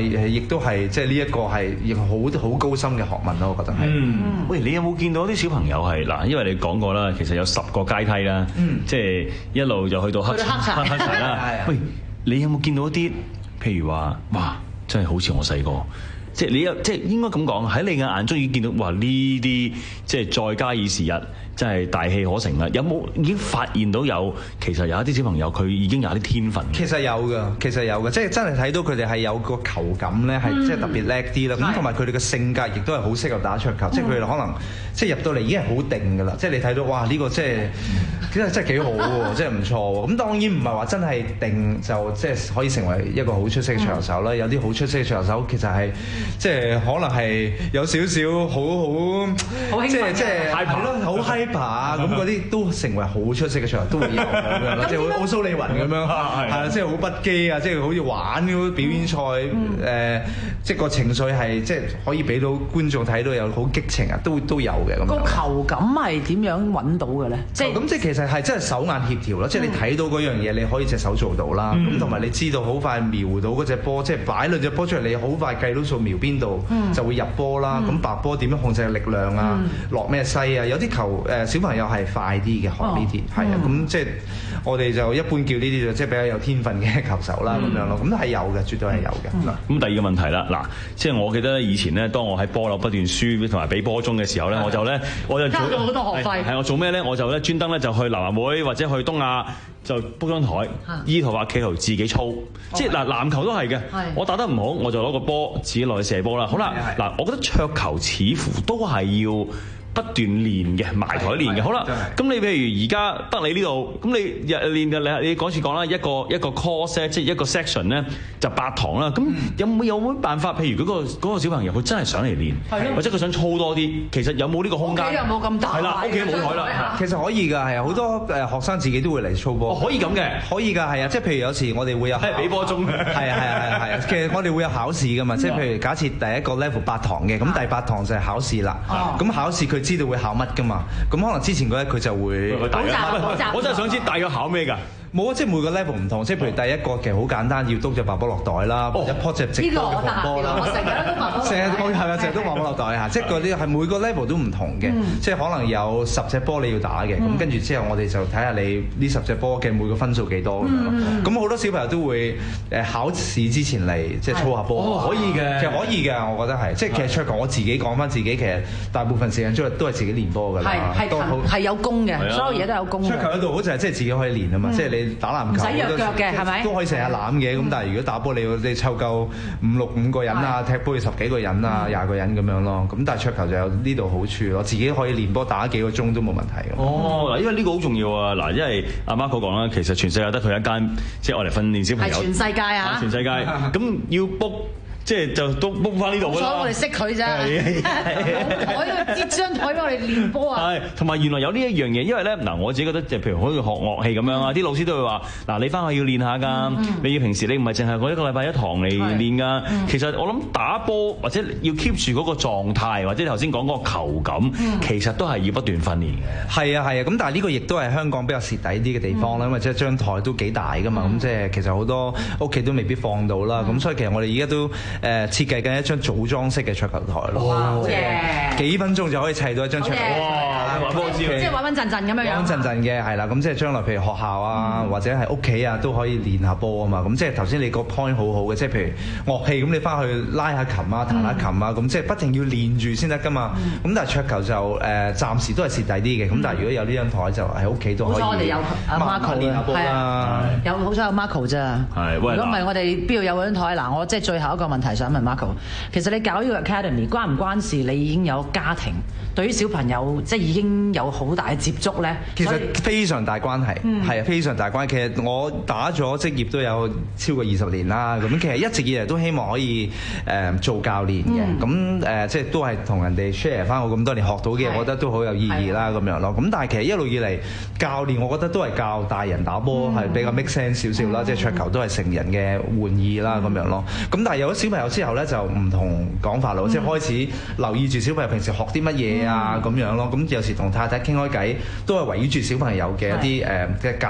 係亦都係即係呢一個係亦好好高深嘅學問咯，我覺得係。 嗯，喂，你有冇見到啲小朋友係嗱？因為你講過啦，其實有十個階梯啦，嗯、即係一路就去到黑黑黑柴啦。喂，你有冇見到一啲譬如話，哇，真係好似我細個。即係你有，即係應該咁講，喺你嘅眼中已經見到，哇！呢啲即係再加以時日，真係大器可成啦。有冇已經發現到有其實有一啲小朋友佢已經有啲天分？ 其實有㗎，其實有㗎，即係真係睇到佢哋係有個球感咧，係即係特別叻啲啦。咁同埋佢哋嘅性格亦都係好適合打桌球，即係佢哋可能即係入到嚟已經係好定㗎啦。即係你睇到哇，呢個即係真係真係幾好喎，即係唔錯喎。咁當然唔係話真係定就即係可以成為一個好出色嘅桌球手啦。有啲好出色嘅桌球手其實係。即係可能係有少少好好，即係即係係咯，好 hyper 啊咁嗰啲都成為好出色嘅場都會有咁樣咯，即係好似奧蘇利雲咁樣，係啊，即係好不羈啊，即係好似玩嗰啲表演賽誒，即係個情緒係即係可以俾到觀眾睇到有好激情啊，都都有嘅咁。 個球感係點樣揾到嘅咧？即係咁即係其實係真係手眼協調咯，即係你睇到嗰樣嘢，你可以隻手做到啦，咁同埋你知道好快瞄到嗰隻波，即係擺兩隻波出嚟，你好快計到數瞄邊度。就會入波啦，咁、嗯、白波點樣控制力量啊？落咩西啊？有啲球誒小朋友係快啲嘅，學呢啲係啊，咁即係我哋就一般叫呢啲就即係比較有天分嘅球手啦，咁、嗯、樣咯，咁係有嘅，絕對係有嘅。咁、 嗯、第二個問題啦，嗱，即係我記得以前咧，當我喺波樓不斷輸同埋俾波鐘嘅時候咧，我就咧我就交咗好多學費。係我做咩咧？我就咧專登咧就去南華會或者去東亞就 book 張台，依圖畫企圖自己操，即係嗱籃球都係嘅。我打得唔好，我就攞個波自己落去射波啦。好啦，嗱，我覺得桌球似乎都係要不斷練嘅，埋台練嘅。好啦，咁你譬如而家得你呢度，咁你日練嘅你你嗰次講啦，一個一個 course 即係一個 section 咧就八堂啦。咁有冇有冇辦法？譬如嗰個嗰個小朋友佢真係想嚟練，或者佢想操多啲，其實有冇呢個空間？屋企又冇咁大，係啦，屋企冇台啦。 其實可以㗎，係啊，好多誒學生自己都會嚟操波。 可以咁嘅， 可以㗎，係啊，即係譬如有時我哋會有係俾波鐘嘅， 係啊係啊係啊，其實我哋會有考試㗎嘛，即係譬如假設第一個 level 八堂嘅，咁第八堂就係考試啦。咁考試佢知道會考乜㗎嘛？咁可能之前嗰日佢就會我真係想知大約考咩㗎？ 冇啊，即係每個 level 唔同，即係譬如第一個其實好簡單，要篤隻白波落袋啦，或者撲隻直波嘅紅波啦。我成日都白波，成日我係啊，成日都白波落袋嚇，即係嗰啲係每個 level 都唔同嘅，即係可能有十隻波你要打嘅，咁跟住之後我哋就睇下你呢十隻波嘅每個分數幾多咁樣咯。咁好多小朋友都會誒考試之前嚟即係操下波， 可以嘅， 其實可以嘅，我覺得係，即係其實桌球我自己講翻自己，其實大部分時間都係都係自己練波㗎啦， 係係係有功嘅，所有嘢都有功嘅。 桌球嗰度好似係即係自己可以練啊嘛，即係你打籃球。 腳嘅係咪？ 都可以成日攬嘅，咁、嗯、但係如果打波你要你湊夠五六五個人啊，踢波要十幾個人啊，廿、嗯、個人咁樣咯。咁但係桌球就有呢度好處咯，自己可以練波打幾個鐘都冇問題嘅。 哦，嗱，因為呢個好重要啊！嗱，因為阿 Marco 講啦，其實全世界得佢一間，即係我嚟訓練小朋友。 係全世界啊！ 全世界咁要 book。即係就都 book 翻呢度㗎啦。所以我哋識佢啫。台度接張台俾我哋練波啊。 係，同埋原來有呢一樣嘢，因為咧嗱，我自己覺得就譬如好似學樂器咁樣啊，啲老師都會話嗱，你翻去要練下㗎，你要平時你唔係淨係嗰一個禮拜一堂嚟練㗎。其實我諗打波或者要 keep 住嗰個狀態，或者頭先講嗰個球感，其實都係要不斷訓練嘅。 係啊係啊，咁但係呢個亦都係香港比較蝕底啲嘅地方啦，因為即係張台都幾大㗎嘛，咁即係其實好多屋企都未必放到啦，咁所以其實我哋而家都。誒設計緊一張組裝式嘅桌球台咯， 哇！ 幾分鐘就可以砌到一張桌球台， 哇！即係穩穩陣陣咁樣樣， 穩陣陣嘅係啦，咁即係將來譬如學校啊，或者係屋企啊，都可以練下波啊嘛。咁即係頭先你個 point 好好嘅，即係譬如樂器咁，你翻去拉下琴啊，彈下琴啊，咁即係不停要練住先得㗎嘛。咁但係桌球就誒暫時都係蝕底啲嘅。咁但係如果有呢張台就喺屋企都可以。好彩我哋有阿 Marco 練下波啦， 有好彩有 Marco 咋。係，如果唔係我哋邊度有嗰張台？嗱，我即係最後一個問題想問 Marco，其實你搞呢個 academy 關唔關事？你已經有家庭，對於小朋友即係已經有好大嘅接觸咧。 其實非常大關係，係啊，非常大關係。其實我打咗職業都有超過二十年啦。咁其實一直以嚟都希望可以誒做教練嘅。咁誒即係都係同人哋 share 翻我咁多年學到嘅嘢，我覺得都好有意義啦咁樣咯。咁但係其實一路以嚟教練，我覺得都係教大人打波係比較 make sense 少少啦。即係桌球都係成人嘅玩意啦咁樣咯。咁但係有咗小朋友之後咧，就唔同講法咯。即係開始留意住小朋友平時學啲乜嘢啊咁樣咯。咁有時同太太傾開偈，都係圍繞住小朋友嘅一啲誒嘅教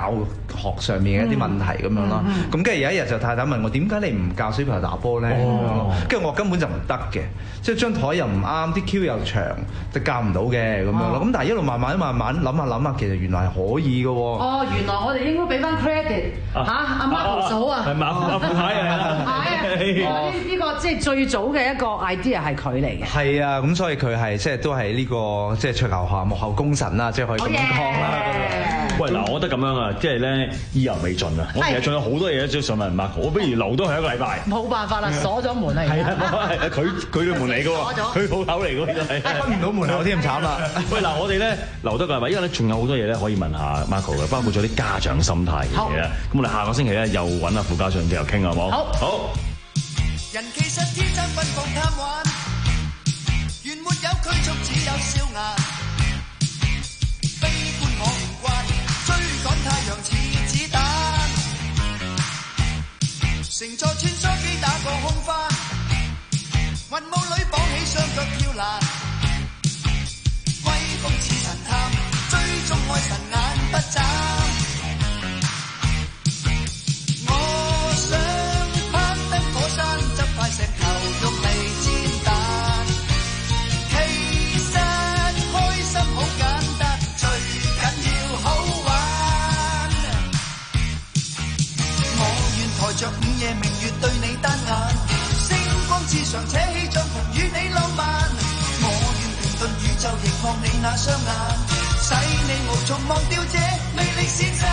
學上面嘅一啲問題咁樣咯。咁跟住有一日就太太問我點解你唔教小朋友打波咧？咁樣咯，跟住我根本就唔得嘅，即係張台又唔啱，啲 Q 又長，就教唔到嘅咁樣咯。咁但係一路慢慢慢慢諗下諗下，其實原來係可以嘅喎。 哦，原來我哋應該俾翻 credit 嚇阿 Marco 嫂啊， 係馬阿傅太啊， 係啊，呢呢個即係最早嘅一個 idea 係佢嚟嘅。 係啊，咁所以佢係即係都係呢個即係桌球下幕後功臣啦，即係可以咁講啦。 喂，嗱，我覺得咁樣啊，即係咧意猶未盡啊！我其實仲有好多嘢都想問 Marco，我不如留多佢一個禮拜。 冇辦法啦，鎖咗門啦。 係啊，佢佢嘅門嚟嘅喎，佢鋪頭嚟嘅喎，真係開唔到門口添，咁慘啦！ 喂，嗱，我哋咧留多個禮拜，因為咧仲有好多嘢咧可以問下 Marco 嘅，包括咗啲家長心態嘅嘢啊。咁我哋下個星期咧又揾阿副家長繼續傾好冇？好。好。 人其實天生奔放貪玩，原沒有拘束，只有笑顏。悲觀我唔慣，追趕太陽似子彈。乘坐穿梭機打個空翻，雲霧裏綁起雙腳跳欄。威風似神探，追蹤愛神眼不眨。我想攀登火山，執塊石頭用嚟煎蛋。其實開心好簡單，最緊要好玩。我願抬着午夜明月對你單眼，星光之上扯起帳篷與你浪漫。我願停頓宇宙凝望你那雙眼，使你無從忘掉這魅力先生。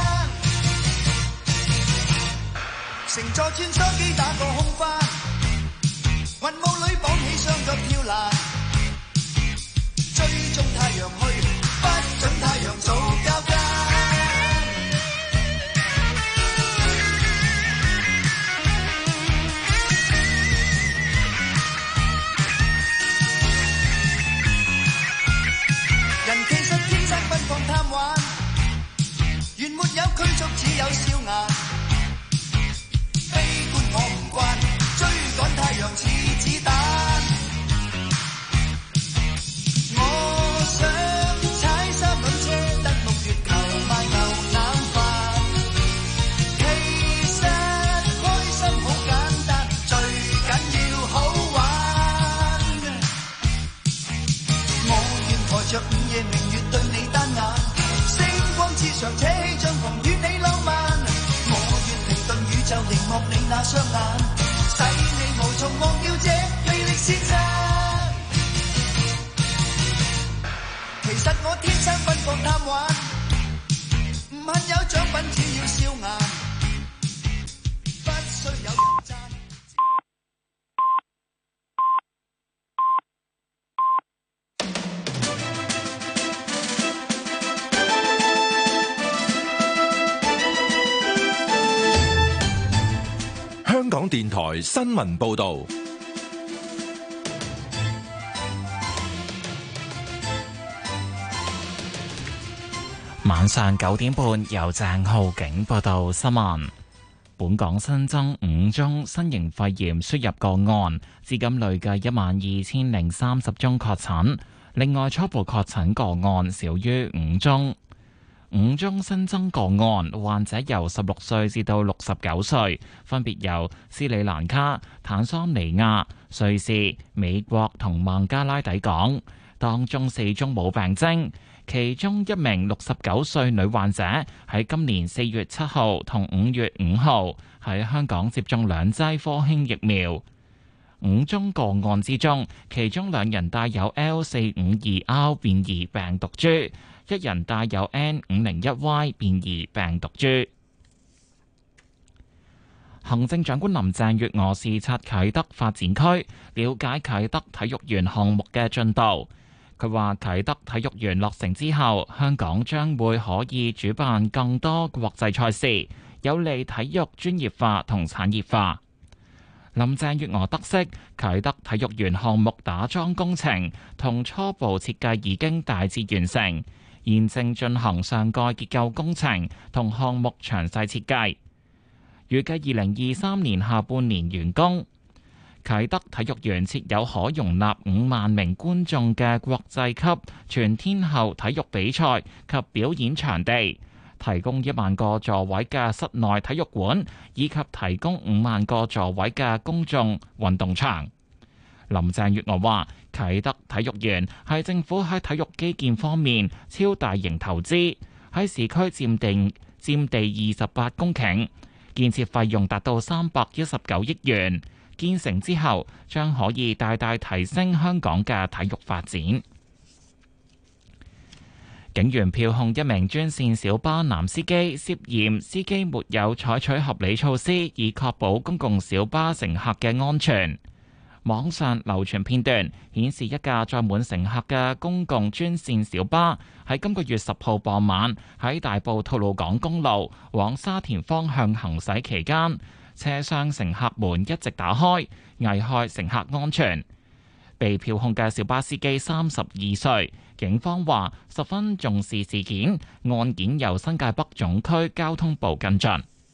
乘坐穿梭機打個空翻，雲霧裏綁起雙腳跳欄。追蹤太陽去，不准太陽做交更。人其實天生奔放貪玩，原沒有拘束，只有笑顏。悲觀我唔慣，追趕太陽似子彈。我想踩三輪車登陸月球賣牛腩飯。其實開心好簡單，最緊要好玩。我願抬着午夜明月對你單眼，星光之上扯起帳篷與你浪漫。我願停頓宇宙凝望你那雙眼，使你無從忘掉這魅力先生。其實我天生奔放貪玩，唔恨有獎品，只要笑顏，不需有人讚。 香港電台新聞報導。 晚上九點半，由鄭浩景報道新聞。本港新增五宗新型肺炎輸入個案，至今累計一萬二千零三十宗確診。另外，初步確診個案少於五宗。五宗新增個案，患者由十六歲至到六十九歲，分別由斯里蘭卡、坦桑尼亞、瑞士、美國同孟加拉抵港。當中四宗冇病徵，其中一名六十九歲女患者喺今年四月七號同五月五號喺香港接種兩劑科興疫苗。五宗個案之中，其中兩人帶有 L 四五二 R 變異病毒株，一人帶有 N 五零一 Y 變異病毒株。行政長官林鄭月娥視察啟德發展區，了解啟德體育園項目嘅進度。佢話啟德體育園落成之後，香港將會可以主辦更多國際賽事，有利體育專業化同產業化。林鄭月娥得悉啟德體育園項目打樁工程同初步設計已經大致完成，現正進行上蓋結構工程同項目詳細設計，預計二零二三年下半年完工。啟德體育園設有可容納五萬名觀眾嘅國際級全天候體育比賽及表演場地， 提供一萬個座位嘅室內體育館，以及提供五萬個座位嘅公眾運動場。林鄭月娥話：啟德體育園係政府喺體育基建方面超大型投資，喺市區佔地佔地二十八公頃，建設費用達到三百一十九億元。建成之後，將可以大大提升香港嘅體育發展。警員票控一名專線小巴男司機涉嫌司機沒有採取合理措施，以確保公共小巴乘客嘅安全。網上流傳片段顯示，一架載滿乘客嘅公共專線小巴喺今個月十號傍晚喺大埔吐露港公路往沙田方向行駛期間，車廂乘客門一直打開，危害乘客安全。被票控嘅小巴司機三十二歲，警方話十分重視事件，案件由新界北總區交通部跟進。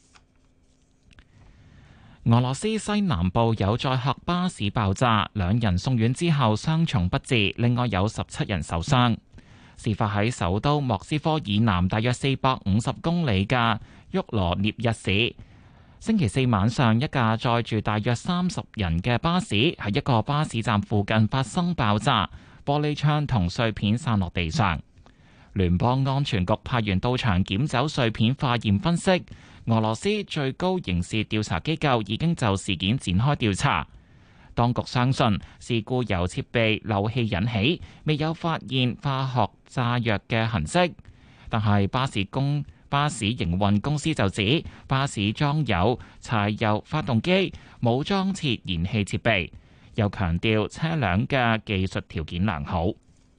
俄羅斯西南部有載客巴士爆炸，兩人送院之後傷重不治，另外有十七人受傷。事發喺首都莫斯科以南大約四百五十公里嘅沃羅涅日市。星期四晚上，一架載住大約三十人嘅巴士喺一個巴士站附近發生爆炸，玻璃窗同碎片散落地上。聯邦安全局派員到場檢走碎片化驗分析。俄羅斯最高刑事調查機構已經就事件展開調查。當局相信事故由設備漏氣引起，未有發現化學炸藥嘅痕跡。但係巴士公巴士營運公司就指，巴士裝有柴油發動機，冇裝設燃氣設備，又強調車輛嘅技術條件良好。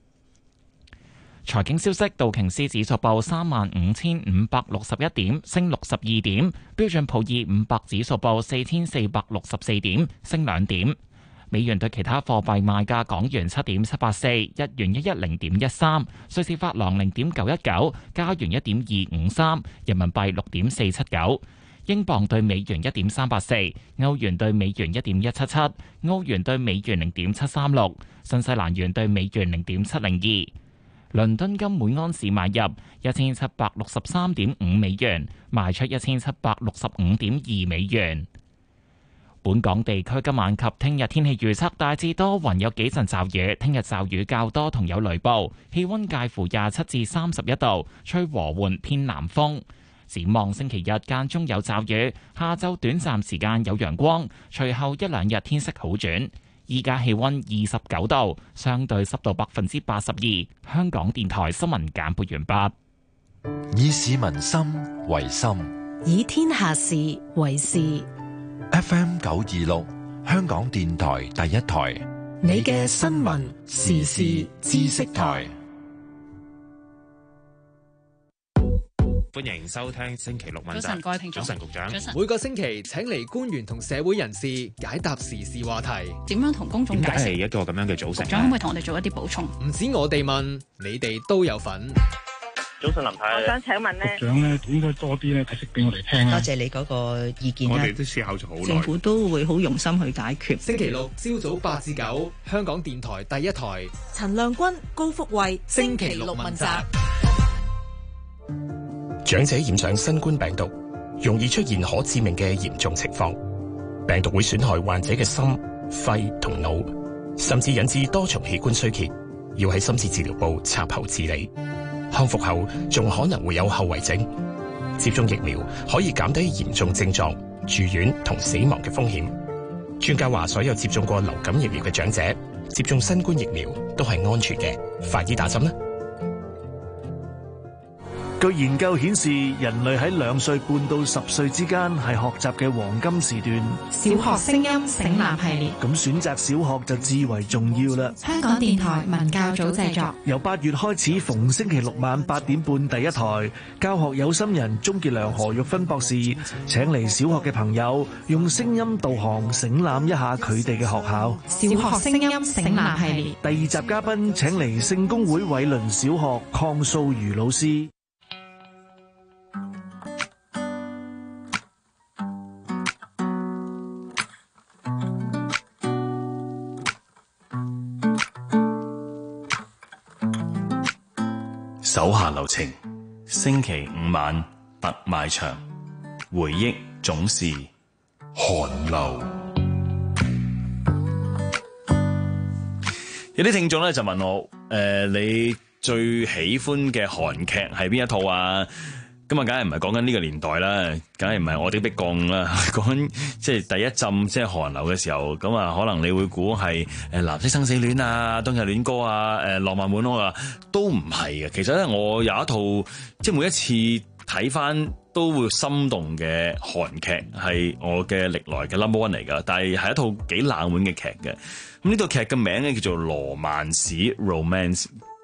財經消息：道瓊斯指數報三萬五千五百六十一點，升六十二點；標準普爾五百指數報四千四百六十四點，升兩點。美元對其他貨幣賣價：港元七點七八四，日元一一零點一三，瑞士法郎零點九一九，加元一點二五三，人民幣六點四七九，英鎊對美元一點三八四，歐元對美元一點一七七，澳元對美元零點七三六，新西蘭元對美元零點七零二。倫敦金每安士買入一千七百六十三點五美元，賣出一千七百六十五點二美元。本港地區今晚及聽日天氣預測大致多雲，有幾陣驟雨。聽日驟雨較多同有雷暴，氣溫介乎廿七至三十一度，吹和緩偏南風。展望星期日間中有驟雨，下晝短暫時間有陽光，隨後一兩日天色好轉。依家氣溫二十九度，相對濕度百分之八十二。香港電台新聞簡報完畢。 以市民心為心， 以天下事為事。 F M 九二六，香港電台第一台， 你嘅新聞時事知識台。 歡迎收聽星期六問責。 早晨，各位聽眾。 早晨，局長。 早晨。 每個星期請嚟官員同社會人士解答時事話題。 點樣同公眾解釋？ 點解係一個咁樣嘅組成？ 局長可唔可以同我哋做一啲補充？ 唔止我哋問，你哋都有份。 早晨，林太。我想請問咧， 局長咧應該多啲咧解釋俾我哋聽。 多謝你嗰個意見。 我哋都思考咗好耐。 政府都會好用心去解決。 星期六朝早八至九，香港電台第一台。 陳亮君、高福慧，星期六問責。 長者染上新冠病毒，容易出現可致命嘅嚴重情況。病毒會損害患者嘅心、肺同腦，甚至引致多重器官衰竭，要喺深切治療部插喉治理。康復後仲可能會有後遺症。接種疫苗可以減低嚴重症狀、住院同死亡嘅風險。專家話，所有接種過流感疫苗嘅長者接種新冠疫苗都係安全嘅。快啲打針啦！ 據研究顯示，人類喺兩歲半到十歲之間係學習嘅黃金時段。 小學聲音醒南系列， 咁選擇小學就至為重要啦。 香港電台文教組製作， 由八月開始，逢星期六晚八點半第一台，教學有心人鍾傑良、何玉芬博士請嚟小學嘅朋友，用聲音導航醒覽一下佢哋嘅學校。 小學聲音醒南系列， 第二集嘉賓請嚟聖公會偉倫小學鄺素如老師。 手下留情， 星期五晚特賣場，回憶總是寒流。有啲聽眾咧就問我，誒、呃，你最喜歡嘅韓劇係邊一套啊？咁啊，梗係唔係講緊呢個年代啦，梗係唔係我的迫降啦，講緊即係第一浸即係韓流嘅時候，咁啊，可能你會估係誒藍色生死戀啊、冬日戀歌啊、誒浪漫滿屋啊，都唔係嘅。其實咧，我有一套即係每一次睇翻都會心動嘅韓劇，係我嘅歷來嘅 number one 嚟噶，但係係一套幾冷門嘅劇嘅。咁呢套劇嘅名咧叫做《羅曼史 Romance》。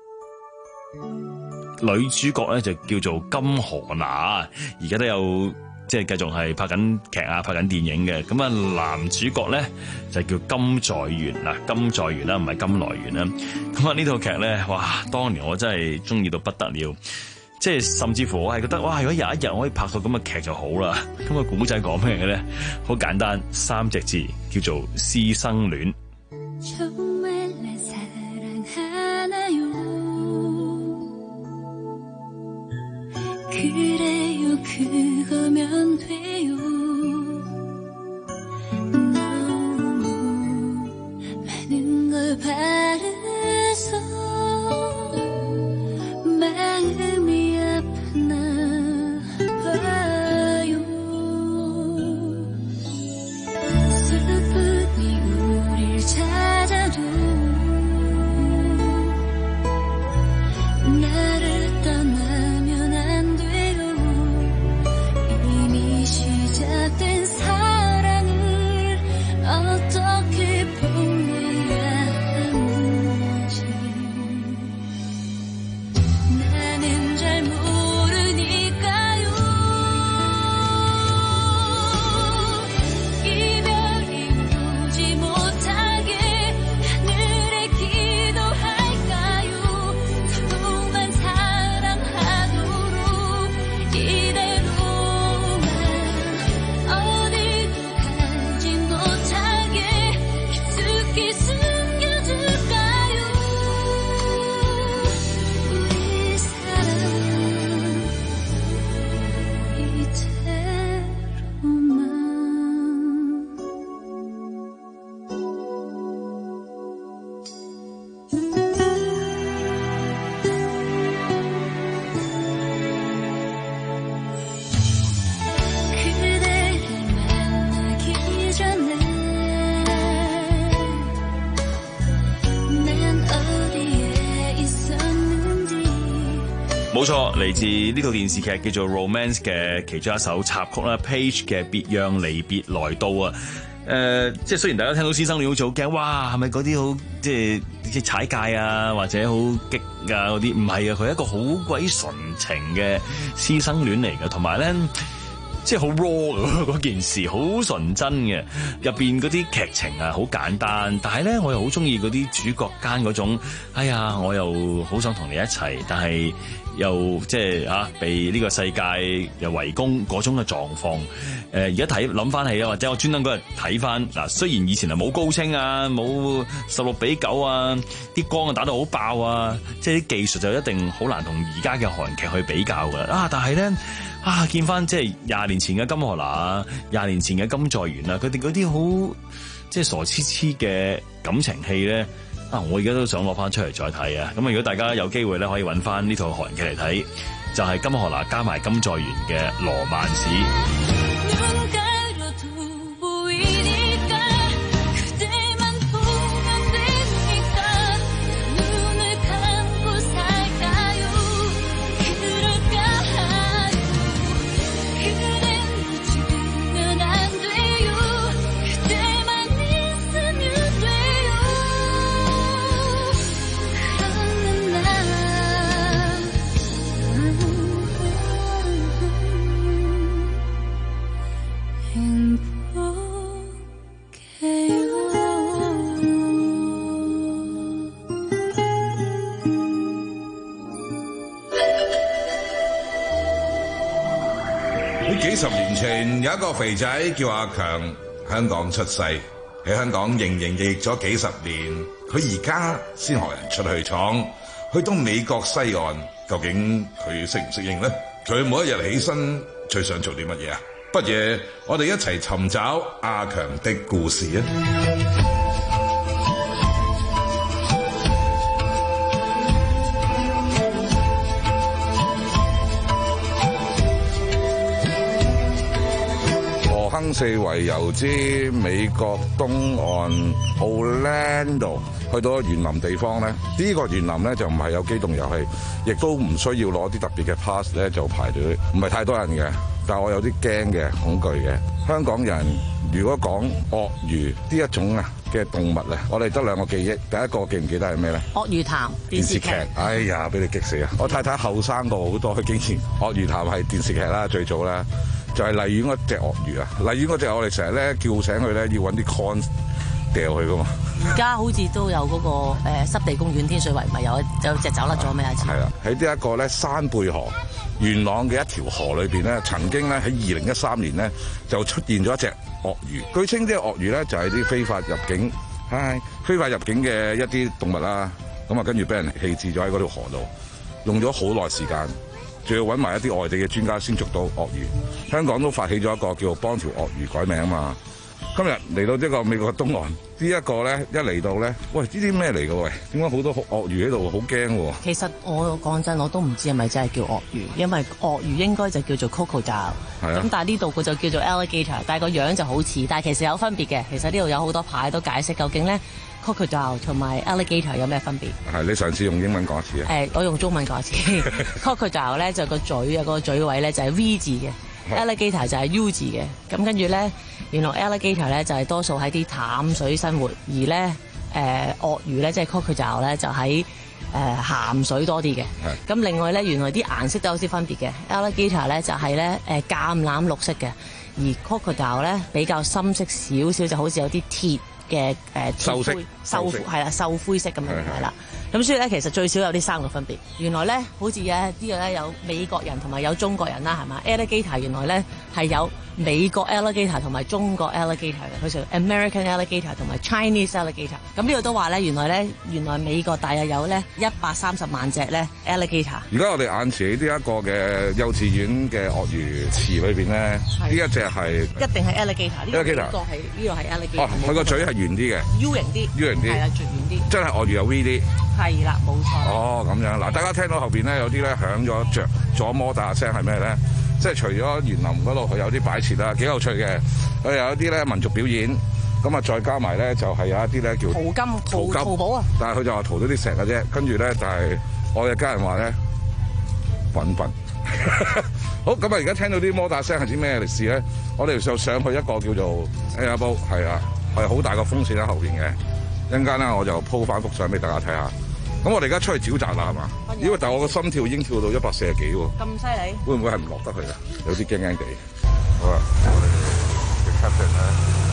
女主角咧就叫做金荷娜，而家都有即係繼續係拍緊劇啊，拍緊電影嘅。咁啊，男主角咧就叫金在元嗱，金在元啦，唔係金來元啦。咁啊，呢套劇咧，哇！當年我真係中意到不得了，即係甚至乎我係覺得，哇！如果有一日我可以拍到咁嘅劇就好啦。咁個古仔講咩嘅咧？好簡單，三隻字叫做師生戀。冇錯，嚟自呢套電視劇叫做《Romance》嘅其中一首插曲啦 ，Page 嘅《別讓離別來到》啊。誒、呃，即係雖然大家聽到師生戀好似好驚，哇，係咪嗰啲好即係即係踩界啊，或者好激啊嗰啲？唔係啊，佢係一個好鬼純情嘅師生戀嚟嘅，同埋咧。即係好 raw 嗰件事，好純真嘅。入邊嗰啲劇情啊，好簡單，但係咧，我又好中意嗰啲主角間嗰種，哎呀，我又好想同你一齊，但係又即係啊，被呢個世界又圍攻嗰種嘅狀況。誒、呃，而家睇諗翻起啊，或者我專登嗰日睇翻嗱，雖然以前係冇高清啊，冇十六比九啊，啲光啊打到好爆啊，即係啲技術就一定好難同而家嘅韓劇去比較㗎啊，但係咧。啊！見翻即係廿年前嘅金荷娜啊，廿年前嘅金在元啊，佢哋嗰啲好即係傻痴痴嘅感情戲咧啊！我而家都想攞翻出嚟再睇啊！咁啊，如果大家有機會咧，可以揾翻呢套韓劇嚟睇，就係、是、金荷娜加埋金在元嘅《羅曼史》。 幾十年前有一個肥仔叫阿強，香港出世，喺香港營營役役咗幾十年，佢而家先學人出去闖， 去到美國西岸，究竟佢適唔適應呢？佢每一日起身最想做啲乜嘢啊？不如我哋一齊尋找阿強的故事啊！河坑四圍遊之美國東岸 Orlando， 去到園林地方咧，呢、呢個園林咧就唔係有機動遊戲，亦都唔需要攞啲特別嘅 pass 咧就排隊，唔係太多人嘅。但係我有啲驚嘅、恐懼嘅。香港人如果講鱷魚呢一種啊嘅動物咧，我哋得兩個記憶。第一個記唔記得係咩咧？ 鱷魚潭電視劇。 哎呀，俾你激死啊！我太太後生過好多，佢竟然鱷魚潭係電視劇啦，最早啦，就係荔園嗰隻鱷魚啊！荔園嗰隻我哋成日咧叫醒佢咧，要揾啲 con 掉佢噶嘛。 而家好似都有嗰、那個誒、呃、濕地公園天水圍，咪有有隻走甩咗咩？ 係啦，喺呢一個咧山貝河元朗嘅一條河裏邊咧，曾經咧喺二零一三年咧就出現咗一隻鱷魚。據稱呢隻鱷魚咧就係啲非法入境，唉，非法入境嘅一啲動物啦。咁啊，跟住俾人棄置咗喺嗰條河度，用咗好耐時間，仲要揾埋一啲外地嘅專家先捉到鱷魚。香港都發起咗一個叫做幫條鱷魚改名啊嘛。今日嚟到呢個美國東岸，呢一個咧一嚟到咧，喂，呢啲咩嚟㗎喂？點解好多鱷魚喺度？好驚喎！ 其實我講真，我都唔知係咪真係叫鱷魚，因為鱷魚應該就叫做 crocodile。係啊。咁但係呢度佢就叫做 alligator，但係個樣就好似，但係其實有分別嘅。其實呢度有好多牌都解釋究竟咧 crocodile 同埋 alligator 有咩分別。係， 你上次用英文講一次啊？ 誒，我用中文講一次。crocodile 咧就個嘴啊，個嘴位咧就係 V 字嘅。alligator 就係 U 字嘅，咁跟住咧，原來 alligator 咧就係多數喺啲淡水生活，而咧誒鱷魚咧即係 crocodile 咧就喺誒鹹水多啲嘅。咁另外咧，原來啲顏色都有啲分別嘅 alligator 咧就係咧誒橄欖綠色嘅，而 crocodile 咧比較深色少少，就好似有啲鐵嘅誒銹灰、銹係啦，銹灰色咁樣係啦。咁所以咧，其實最少有呢三個分別。原來咧，好似啊呢個咧有美國人同埋有中國人啦，係嘛 ？alligator 原來咧係有美國 alligator 同埋中國 alligator 嘅，佢叫 American alligator 同埋 Chinese alligator。咁呢度都話咧，原來咧原來美國大約有咧一百三十萬隻咧 alligator。 而家我哋眼前呢一個嘅幼稚園嘅鱷魚池裏邊咧，呢一隻係一定係 alligator。呢個係呢個係 alligator。 哦，佢個嘴係圓啲嘅 ，U 型啲 ，U 型啲， 係啊，最圓啲。 真係鱷魚有 V 啲。 係啦，冇錯。 哦，咁樣嗱，大家聽到後邊咧有啲咧響咗着咗摩打聲係咩咧？即係除咗園林嗰度佢有啲擺設啦，幾有趣嘅。佢又有啲咧民族表演，咁啊再加埋咧就係有一啲咧叫淘金、淘淘寶啊。 但係佢就話淘到啲石嘅啫，跟住咧就係我嘅家人話咧滾滾。好，咁啊而家聽到啲摩打聲係啲咩歷史咧？我哋就上去一個叫做 Air Boat， 係啊，係好大個風扇喺後邊嘅。一陣間咧我就鋪翻幅相俾大家睇下。咁我哋而家出去沼澤啦，係嘛？因為但係我個心跳已經跳到一百四十幾喎。 咁犀利？ 會唔會係唔落得去啊？有啲驚驚地。好啊，我哋嘅 captain 咧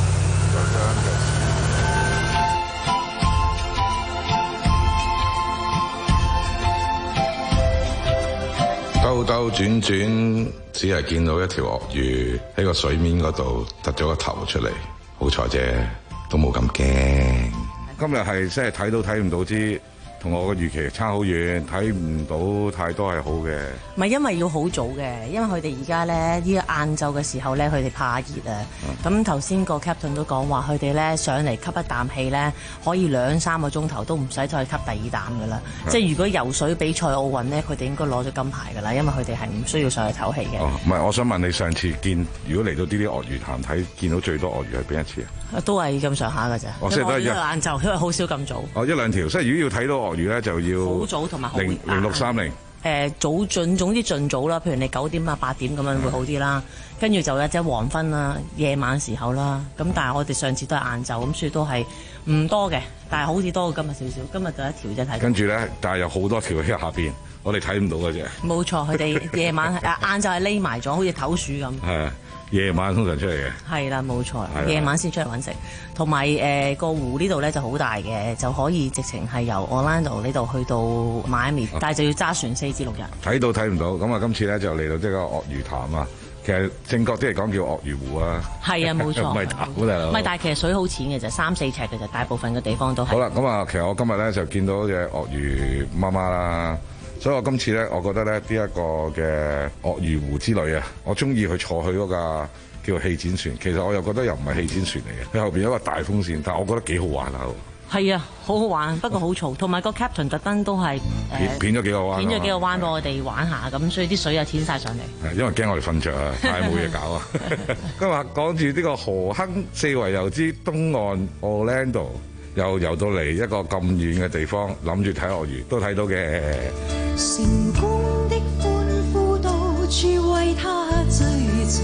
有張嘅。兜兜轉轉，只係見到一條鱷魚喺個水面嗰度突咗個頭出嚟，好彩啫，都冇咁驚。今日係真係睇都睇唔到啲。同我嘅預期差好遠，睇唔到太多係好嘅。 唔係因為要好早嘅，因為佢哋而家咧呢個晏晝嘅時候咧，佢哋怕熱啊。咁頭先個 captain 都講話，佢哋咧上嚟吸一啖氣咧，可以兩三個鐘頭都唔使再吸第二啖噶啦。即係如果游水比賽奧運咧，佢哋應該攞咗金牌噶啦，因為佢哋係唔需要上去唞氣嘅。哦， 唔係，我想問你上次見，如果嚟到呢啲鱷魚潭睇，見到最多鱷魚係邊一次啊？ 都係咁上下㗎咋。 哦，即係都係一晏晝，因為好少咁早。 哦，一兩條，即係如果要睇到鱷魚咧，就要好早同埋零零六三零。 誒早盡總之盡早啦，譬如你九點啊八點咁樣會好啲啦。跟住、嗯、就有隻黃昏啦，夜晚時候啦。咁但係我哋上次都係晏晝，咁所以都係唔多嘅，但係好似多過今日少少。今日就一條啫睇。跟住咧，但係有好多條喺下邊，我哋睇唔到嘅啫。冇錯，佢哋夜晚誒晏晝係匿埋咗，好似唞鼠咁。係啊。夜晚通常出嚟嘅，係啦，冇錯，夜晚先出嚟揾食。同埋誒個湖呢度咧就好大嘅，就可以直情係由 Orlando 呢度去到 Miami，但係就要揸船四至六日。睇到睇唔到，咁啊今次咧就嚟到呢個鱷魚潭啊！ 其實正確啲嚟講叫鱷魚湖啊。 係啊，冇錯。 唔係頭大佬。 唔係，但係其實水好淺嘅啫，三四尺嘅啫，大部分嘅地方都係。 好啦，咁啊，其實我今日咧就見到隻鱷魚媽媽啦，所以我今次咧，我覺得咧呢一個嘅鱷魚湖之旅啊，我中意去坐去嗰架叫氣展船。其實我又覺得又唔係氣展船嚟嘅，佢後邊有一個大風扇，但係我覺得幾好玩啊。 係啊，好好玩，不過好嘈，同埋個 captain 特登都係誒片咗幾個彎， 片咗幾個彎俾我哋玩下，咁所以啲水又濺晒上嚟。 係因為驚我哋瞓着啊，太冇嘢搞啊！今日講住呢個河坑四圍遊之東岸 Orlando， 又遊到嚟一個咁遠嘅地方，諗住睇鱷魚都睇到嘅。 成功的歡呼到處為他追隨，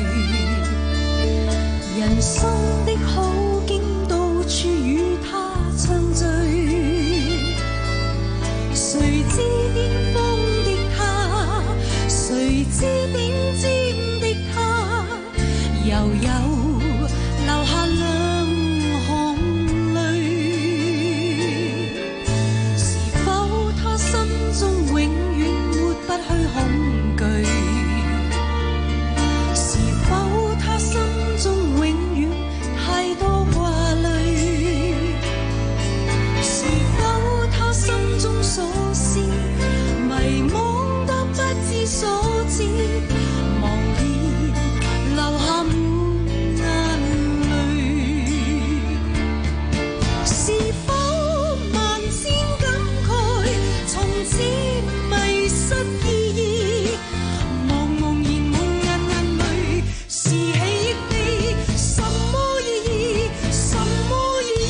人生的好景到處與他暢聚，誰知巔峰的他，誰知頂尖的他，悠悠留下兩行淚，是否他心中永遠抹不去恐懼，是否他心中永遠太多掛慮，是否他心中所思迷惘得不知所止，茫然流下滿眼淚，是否萬千感慨從此迷失意義，茫茫然滿眼眼淚，是喜亦悲，什麼意義，什麼意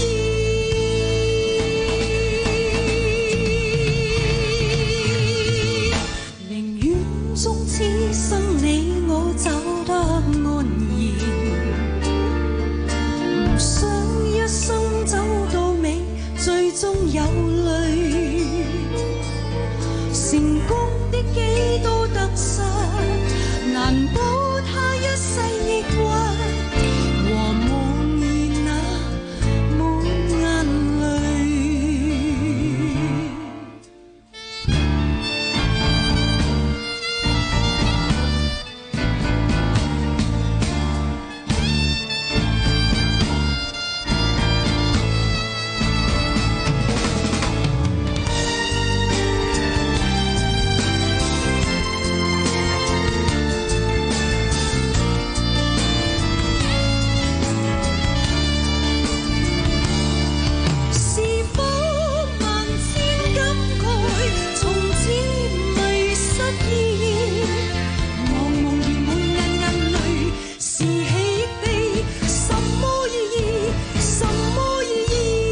義，寧願終此生你我走得安然，唔想一生走到尾最終有淚，成功的幾多得失，難保他一世抑鬱和茫然那滿眼淚。是否萬千感慨從此迷失意義，茫茫然滿眼眼淚，是喜亦悲，什麼意義，什麼意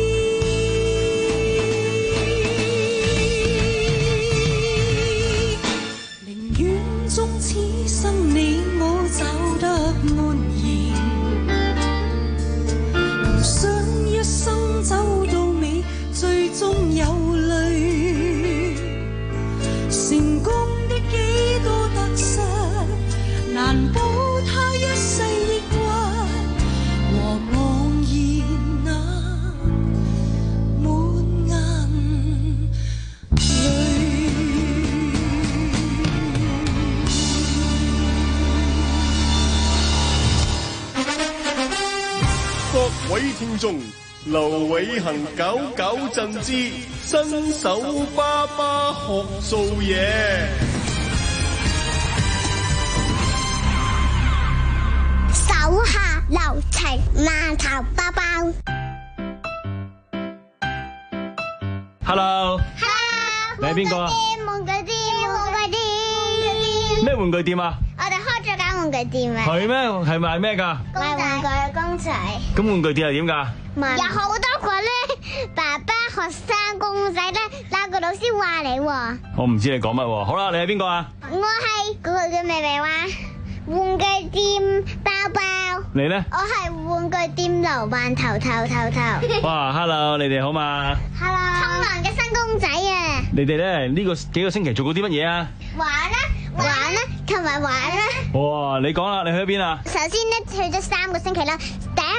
義，寧願終此生你我走得安然，唔想一生走到尾最終有淚，成功的幾多得失，難保他一世抑鬱和茫然那滿眼各位聽眾，劉偉恒搞搞震之新手爸爸學做嘢。 手下留情，饅頭包包。 Hello， Hello， 你係邊個啊？ 玩具店，玩具店， 咩玩具店啊？ 我哋開咗間玩具店啊！ 係咩？係賣咩㗎？ 賣玩具公仔。 咁玩具店係點㗎？ 有好多個咧，爸爸學生公仔咧，嗱個老師話你喎。 我唔知你講乜喎。好啦，你係邊個啊？ 我係嗰個叫咩名話？玩具店包包。 你咧？ 我係玩具店劉饅頭頭頭頭。 哇 ，Hello， 你哋好嘛 ？Hello。沖涼嘅新公仔啊！ 你哋咧呢個幾個星期做過啲乜嘢啊？ 玩啦，玩啦，同埋玩啦。 哇，你講啦，你去咗邊啊？ 首先咧去咗三個星期啦，第一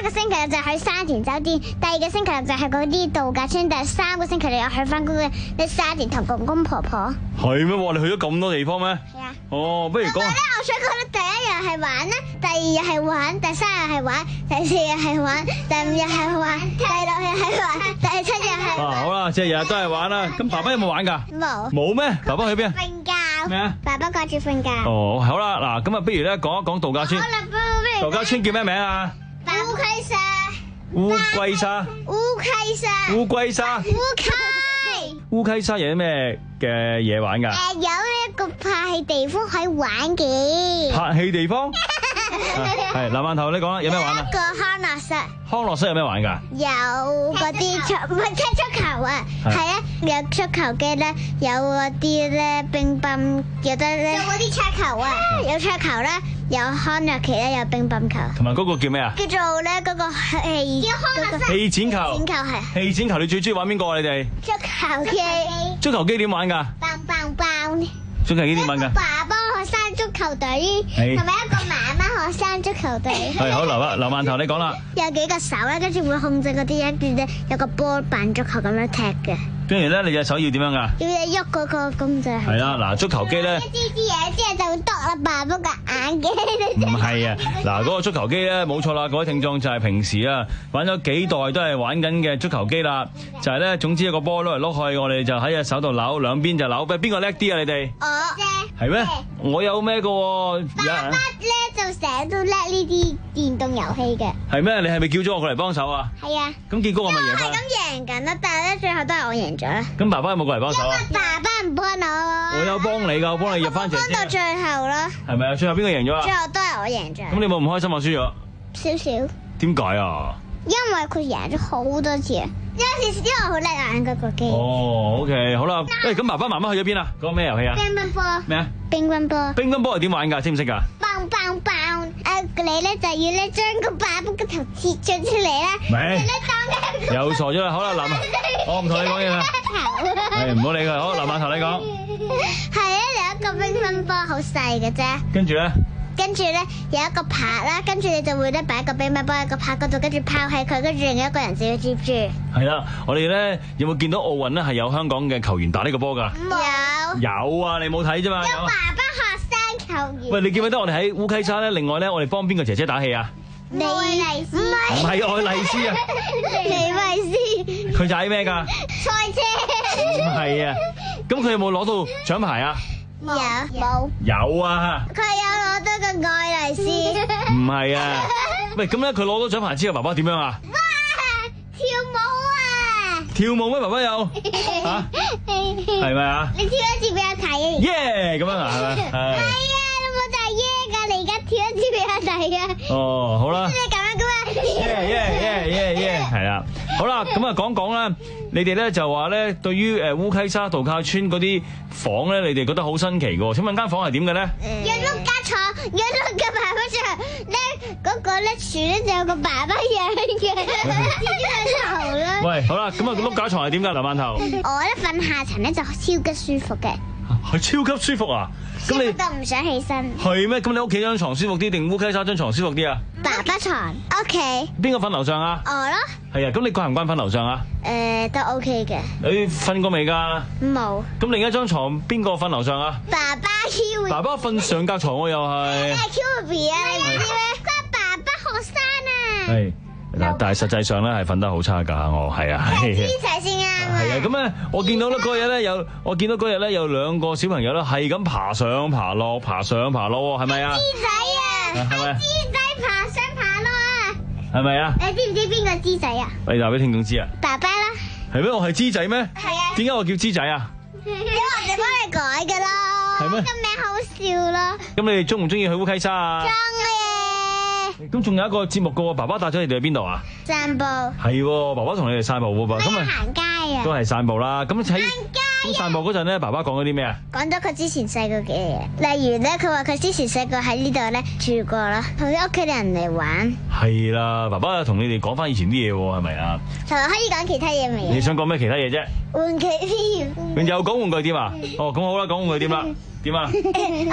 一個星期日就去沙田酒店，第二個星期日就去嗰啲度假村，第三個星期日又去翻嗰個啲沙田同公公婆婆。 係咩？哇！你去咗咁多地方咩？ 係啊。 哦，不如講。 咧，我想講咧，第一日係玩啦，第二日係玩，第三日係玩，第四日係玩，第五日係玩，第六日係玩，第七日係玩。 啊，好啦，即係日日都係玩啦。咁爸爸有冇玩㗎？冇。冇咩？爸爸去邊啊？ 瞓覺。 咩啊？ 爸爸掛住瞓覺。 哦，好啦，嗱，咁啊，不如咧講一講度假村。度假村叫咩名啊？ 烏龜沙。 烏龜沙。 烏龜沙。 烏龜沙。 烏龜。 烏龜沙有啲咩嘅嘢玩㗎？ 誒，有一個拍戲地方可以玩嘅。 拍戲地方？係南饅頭，你講啦，有咩玩啊？ 一個康樂室。 康樂室有咩玩㗎？ 有嗰啲足唔係踢足球啊，係啊，有足球機咧，有嗰啲咧乒乓，有得咧。有嗰啲桌球啊，有桌球咧，有康樂棋咧，有乒乓球。 同埋嗰個叫咩啊？ 叫做咧嗰個氣嗰個氣剪球。 剪球係。 氣剪球你最中意玩邊個啊？你哋？ 足球機。 足球機點玩㗎？ 棒棒棒。 足球機點玩㗎？ 爸爸學生足球隊，同埋一個媽媽學生足球隊。 係好，劉啊，劉饅頭你講啦。 有幾個手咧，跟住會控制嗰啲一邊咧有個波扮足球咁樣踢嘅。 跟住咧，你隻手要點樣㗎？ 要你喐嗰個公仔。 係啦，嗱，足球機咧。 一支支嘢之後就會篤啦爸爸個眼嘅。 唔係啊，嗱，嗰個足球機咧冇錯啦，各位聽眾就係平時啊玩咗幾代都係玩緊嘅足球機啦，就係咧總之一個波碌嚟碌去，我哋就喺隻手度扭，兩邊就扭，邊個叻啲啊？你哋？ 我啫。 係咩？我有咩嘅喎？ 爸爸咧就成日都叻呢啲電動遊戲嘅。 係咩？你係咪叫咗我過嚟幫手啊？ 係啊。 咁結果我咪贏翻？ 係咁贏緊啦，但係咧最後都係我贏咗啦。 咁爸爸有冇過嚟幫手啊？ 爸爸唔幫我。 我有幫你㗎，我幫你入翻場。 幫到最後啦。 係咪啊？最後邊個贏咗啊？ 最後都係我贏咗。 咁你有冇唔開心啊？輸咗？ 少少。 點解啊？ 因為佢贏咗好多次啊！有時因為好叻玩嗰個機。 哦 ，OK， 好啦。誒，咁爸爸媽媽去咗邊啊？嗰個咩遊戲啊？ 乒乓波。 咩啊？ 乒乓波。 乒乓波係點玩㗎？知唔識㗎？ 棒棒棒！誒，你咧就要咧將個爸爸個頭切咗出嚟啦。 咪。又傻咗啦！好啦，林，我唔同你講嘢啦。係唔好理佢。好，林饅頭你講。 係啊，有一個乒乓波好細嘅啫。 跟住咧？ 跟住咧有一個拍啦，跟住你就會咧擺一個乒乓波喺個拍嗰度，跟住拋起佢，跟住另一個人就要接住。 係啦，我哋咧有冇見到奧運咧係有香港嘅球員打呢個波㗎？ 有。 有啊，你冇睇啫嘛。 有爸爸學生球員。 喂，你記唔記得我哋喺烏溪沙咧？另外咧，我哋幫邊個姐姐打氣啊？ 李麗絲。 唔係愛麗絲啊。 李慧詩。 佢踩咩㗎？ 賽車。 唔係啊，咁佢有冇攞到獎牌啊？ 有冇？ 有啊！ 佢有攞到個愛麗絲。 唔係啊！喂，咁咧佢攞到獎牌之後，爸爸點樣啊？ 哇！跳舞啊！ 跳舞咩？爸爸有嚇？係咪啊？ 你跳一次俾我睇啊！ 耶！咁樣啊？係咪？係。 係啊！你冇就係耶㗎，你而家跳一次俾我睇啊！ 哦，好啦。 你咁樣噶嘛？ 耶耶耶耶耶！係啦，好啦，咁啊講講啦。你哋咧就話咧，對於誒烏溪沙度假村嗰啲房咧，你哋覺得好新奇嘅喎？請問間房係點嘅咧？ 有碌架床，有碌嘅爸爸床咧，嗰個咧樹咧就有個爸爸樣嘅，頭啦。 喂，好啦，咁啊碌架床係點㗎？劉饅頭。 我咧瞓下層咧就超級舒服嘅。 係超級舒服啊！咁你都唔想起身。 係咩？咁你屋企張床舒服啲定烏溪沙張床舒服啲啊？ 爸爸床 OK。 邊個瞓樓上啊？ 我咯。 係啊，咁你慣唔慣瞓樓上啊？ 誒，都 OK 嘅。 你瞓過未㗎？ 冇。 咁另一張床邊個瞓樓上啊？ 爸爸 Q。 爸爸瞓上格床喎，又係。 係 Q B 啊！你知咩？佢爸爸學生啊。 係。嗱，但係實際上咧係瞓得好差㗎，我係啊。 係姿勢先啱啊。 係啊，咁咧我見到咧嗰日咧有，我見到嗰日咧有兩個小朋友咧係咁爬上爬落，爬上爬落喎，係咪啊？ 姿仔啊， 係咪？ 姿仔爬上爬落啊， 係咪啊？ 你知唔知邊個姿仔啊？ 你話俾聽眾知啊？ 爸爸啦。 係咩？我係姿仔咩？ 係啊。 點解我叫姿仔啊？ 因為我哋幫你改㗎咯。 係咩？ 個名好笑咯。 咁你哋中唔中意去烏溪沙啊？ 中嘅。 咁仲有一個節目㗎喎，爸爸帶咗你哋去邊度啊？ 散步。 係喎，爸爸同你哋散步喎噃。咁啊行街啊。 都係散步啦。咁喺行街。 咁散步嗰陣咧，爸爸講咗啲咩啊？ 講咗佢之前細個嘅嘢，例如咧，佢話佢之前細個喺呢度咧住過啦，同啲屋企人嚟玩。 係啦，爸爸同你哋講翻以前啲嘢喎，係咪啊？ 同埋可以講其他嘢未？ 你想講咩其他嘢啫？ 玩具店。 又講玩具店啊？哦，咁好啦，講玩具店啦，點啊？ 我哋咧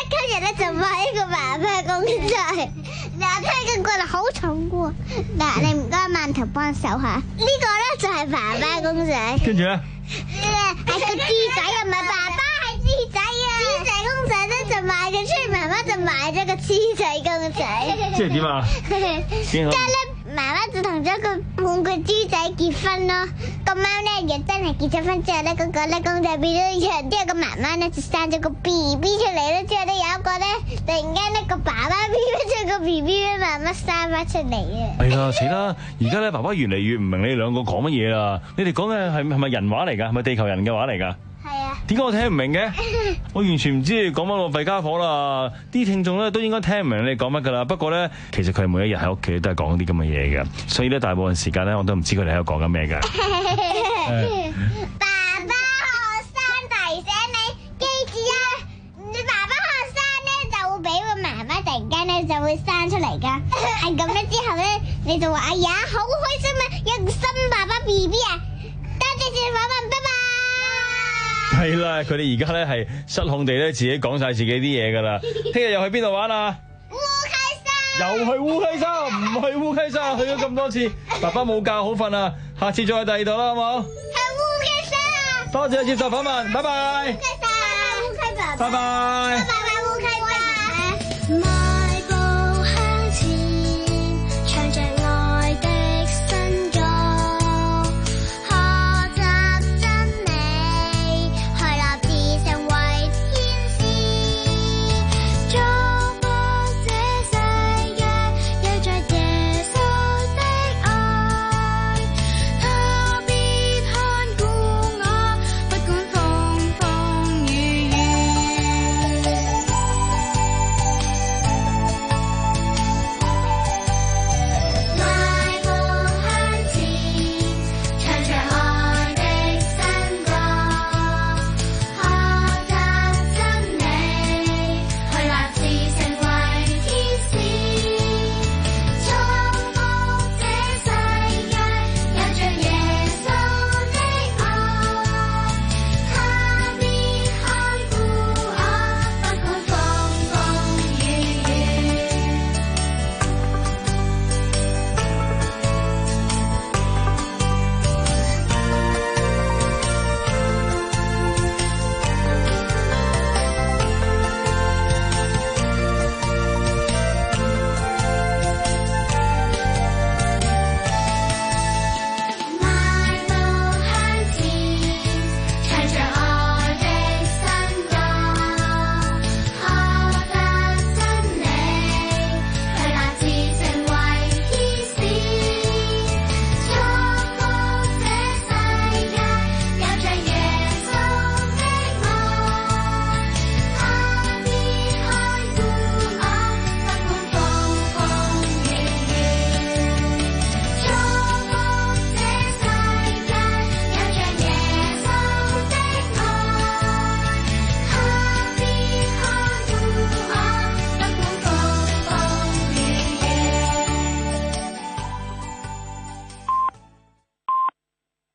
今日咧就買一個爸爸公仔，嗱聽緊過嚟好重喎，嗱你唔該慢頭幫手下，呢個咧就係爸爸公仔， 跟住咧係個豬仔啊，唔係爸爸係豬仔啊，豬仔公仔咧就賣咗出去，媽媽就買咗個豬仔公仔， 即係點啊？ 即係咧。媽媽就同咗個玩具豬仔結婚咯，咁啱咧又真係結咗婚之後咧，嗰個咧公仔變咗樣，之後個媽媽咧就生咗個 B B 出嚟咧，之後咧有一個咧突然間咧個爸爸變咗個 B B 咧，媽媽生翻出嚟啊！ 係啦，死啦！而家咧爸爸越嚟越唔明你哋兩個講乜嘢啦，你哋講嘅係係咪人話嚟㗎？係咪地球人嘅話嚟㗎？ 係啊！ 點解我聽唔明嘅？我完全唔知你講乜，我弊家伙啦！啲聽眾咧都應該聽唔明你講乜噶啦。不過咧，其實佢哋每一日喺屋企都係講啲咁嘅嘢嘅，所以咧大部分時間咧我都唔知佢哋喺度講緊咩嘅。 爸爸學生提醒你，記住啊！你爸爸學生咧就會俾個媽媽突然間咧就會生出嚟噶，係咁咧之後咧你就話哎呀好開心啊，有個新爸爸 B B 啊！多謝謝訪問，拜拜。 係啦，佢哋而家咧係失控地咧自己講晒自己啲嘢噶啦。聽日又去邊度玩啊？ 烏溪山。 又去烏溪山，唔去烏溪山，去咗咁多次，爸爸冇覺好瞓啊！下次再去第二度啦，好冇？ 去烏溪山。 多謝接受訪問，拜拜。 烏溪山，烏溪爸爸。 拜拜。 拜拜，烏溪爸爸。